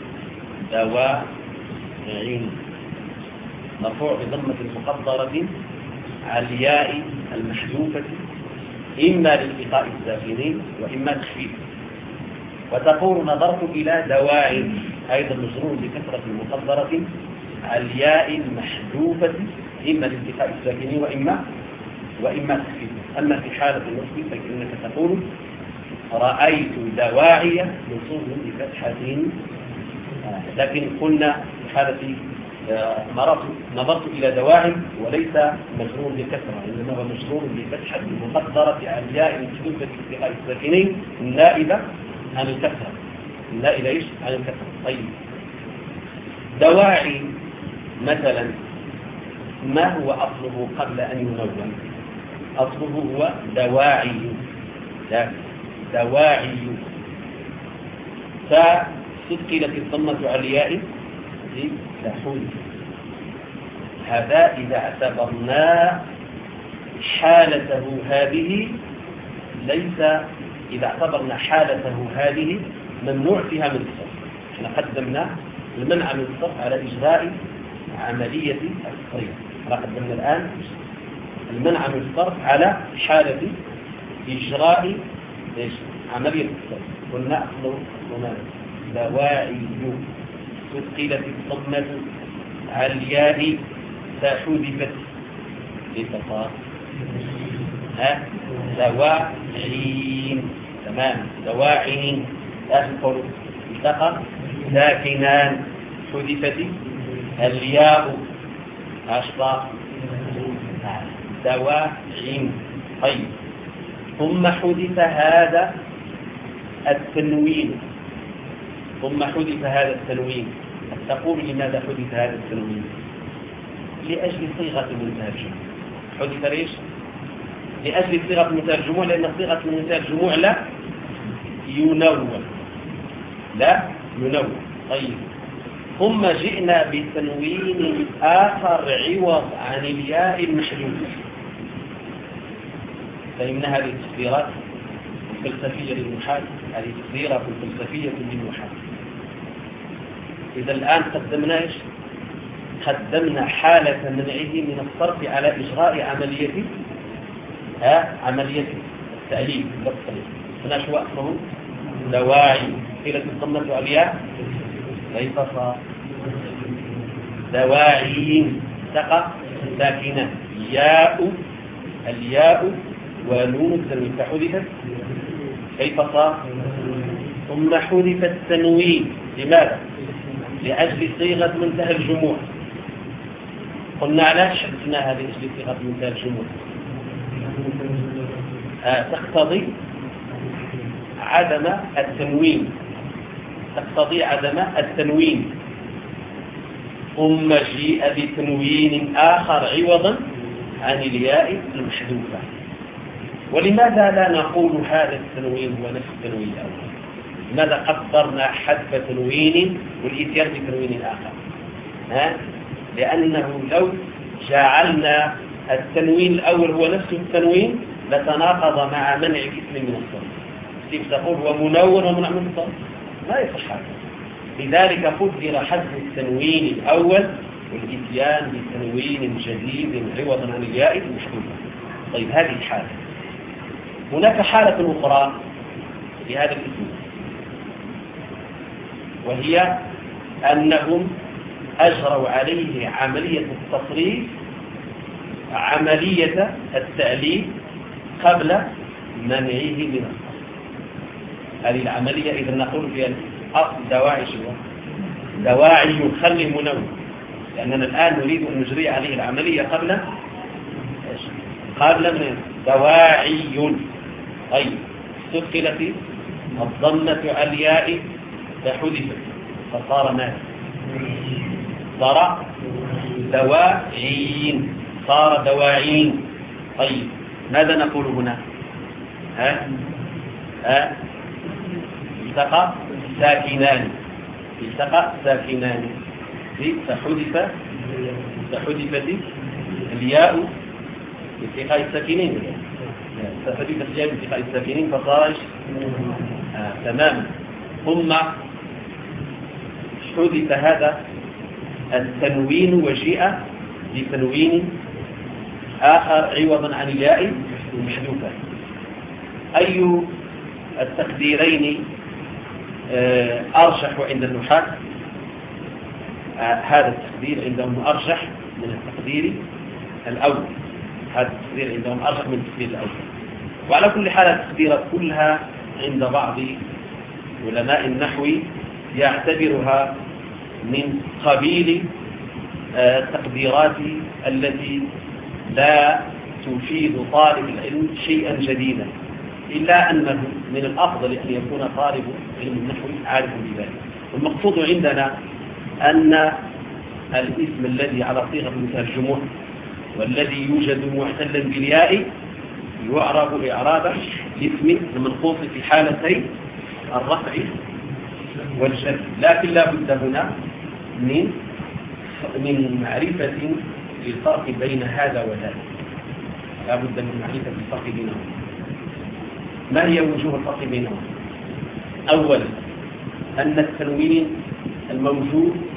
دواعي مرفوع بضمة مقدرة على الياء المحذوفة إما لالتقاء الساكنين وإما تخفيف. وتقول نظرت إلى دواعي أيضا مجرور بكثرة مقدرة الياء المحذوفة إما لالتقاء الساكنين وإما وإما تخفيف. أما في حالة النصب فإنك تقول رأيت دواعي نصوب بفتحة، لكن قلنا في حالة مررت نظرت إلى دواعي وليس مجرور بكسرة، إنما هو مجرور بفتحة مقدرة على الياء المحذوفة لالتقاء الساكنين النائبة عن الكسرة. النائبة إيش؟ عن الكسرة. طيب دواعي مثلا ما هو أصله قبل أن ينون؟ أصله هو دواعي، لا دواعي، فثقلت الضمة على الياء لتحول. هذا إذا اعتبرنا حالته هذه ليس إذا اعتبرنا حالته هذه ممنوع فيها من الصرف. احنا قدمنا المنع من الصرف على إجراء عملية التصريف، قدمنا الآن المنع من الصرف على حالة إجراء عملية التصريف. قلنا أصله هنا دواعي ثقلت الضمة على الياء فحذفت لتصار ها دواعين. تمام. دواعين آخر قول التقى ساكنان حذفت الياء أشطى دواعين. طيب ثم حذف هذا التنوين ثم حذف هذا التنوين تقول لماذا حذف هذا التنوين؟ لأجل صيغة منتهى الجموع. حذف ليش؟ لأجل صيغة منتهى الجموع، لأن صيغة منتهى الجموع لا ينون لا ينون. طيب ثم جئنا بتنوين آخر عوض عن الياء المحذوفة. فإن هذه التفسيرات الفلسفية للمحال، هذه تفسيرات فلسفية للمحال. إذا الآن قدمنا إيش؟ قدمنا حالة منعه من الصرف على إجراء عملية ها عملية التأليف والتصريف. هنا شو أصله؟ دواعي قيلت الضمة عليها كيف صار دواعين تقى ساكنة ياء الياء ونون التنوين فحذفت كيف صار؟ ثم حذف التنوين. لماذا؟ لأجل صيغة منتهى الجموع. قلنا علاش حذفنا هذه لأجل صيغة منتهى الجموع؟ آه تقتضي عدم التنوين تقتضي عدم التنوين ثم جيء بتنوين آخر عوضا عن الياء المحذوفة. ولماذا لا نقول هذا التنوين هو نفس التنوين الأول؟ لماذا قدرنا حذف تنوين والإتيان بتنوين آخر؟ ها؟ لأنه لو جعلنا التنوين الأول هو نفس التنوين لتناقض مع منع اسم من الصرف. كيف تقول هو منون ومنع من الصرف؟ لا يصح هذا. لذلك قدر حذف التنوين الأول والإتيان بتنوين جديد عوضا عن الياء المحذوفة. طيب هذه الحالة. هناك حالة أخرى في هذا الاسم، وهي أنهم أجروا عليه عملية التصريف عملية التأليف قبل منعه من الصرف. هذه العملية إذا نقول فيها أصل دواعي شو؟ دواعي يخلي منون، لأننا الآن نريد أن نجري عليه العملية قبل قبل من دواعي. طيب ثقلت الضمة على الياء فحذفت فصار ماذا؟ صار دواعين صار دواعين. طيب ماذا نقول هنا؟ ها ها التقى ساكنان التقى ساكنان فحذف فحذفت الياء التقاء الساكنين فحذفت الياء التقاء الساكنين فصار آه تماما. ثم حذف هذا التنوين وجيء بتنوين آخر عوضا عن الياء المحذوفة. أي التقديرين أرجح عند النحاة؟ آه هذا التقدير عندهم أرجح من التقدير الأول، هذا التقدير عندهم أرجح من التقدير الأول. وعلى كل حال التقديرات كلها عند بعض علماء النحو يعتبرها من قبيل التقديرات التي لا تفيد طالب العلم شيئا جديدا، إلا أنه من الأفضل أن يكون طالب علم النحو عارف بذلك. والمقصود عندنا أن الاسم الذي على صيغة الترجمة والذي يوجد معتلا بالياء يعرب إعراب الاسم المنقوص في حالتي الرفع والجر، لكن لا بد هنا من من معرفة الفرق بين هذا وذاك، لا بد من معرفة الفرق بينهم. ما هي وجوه الفرق بينهم؟ أولا أن التنوين الموجود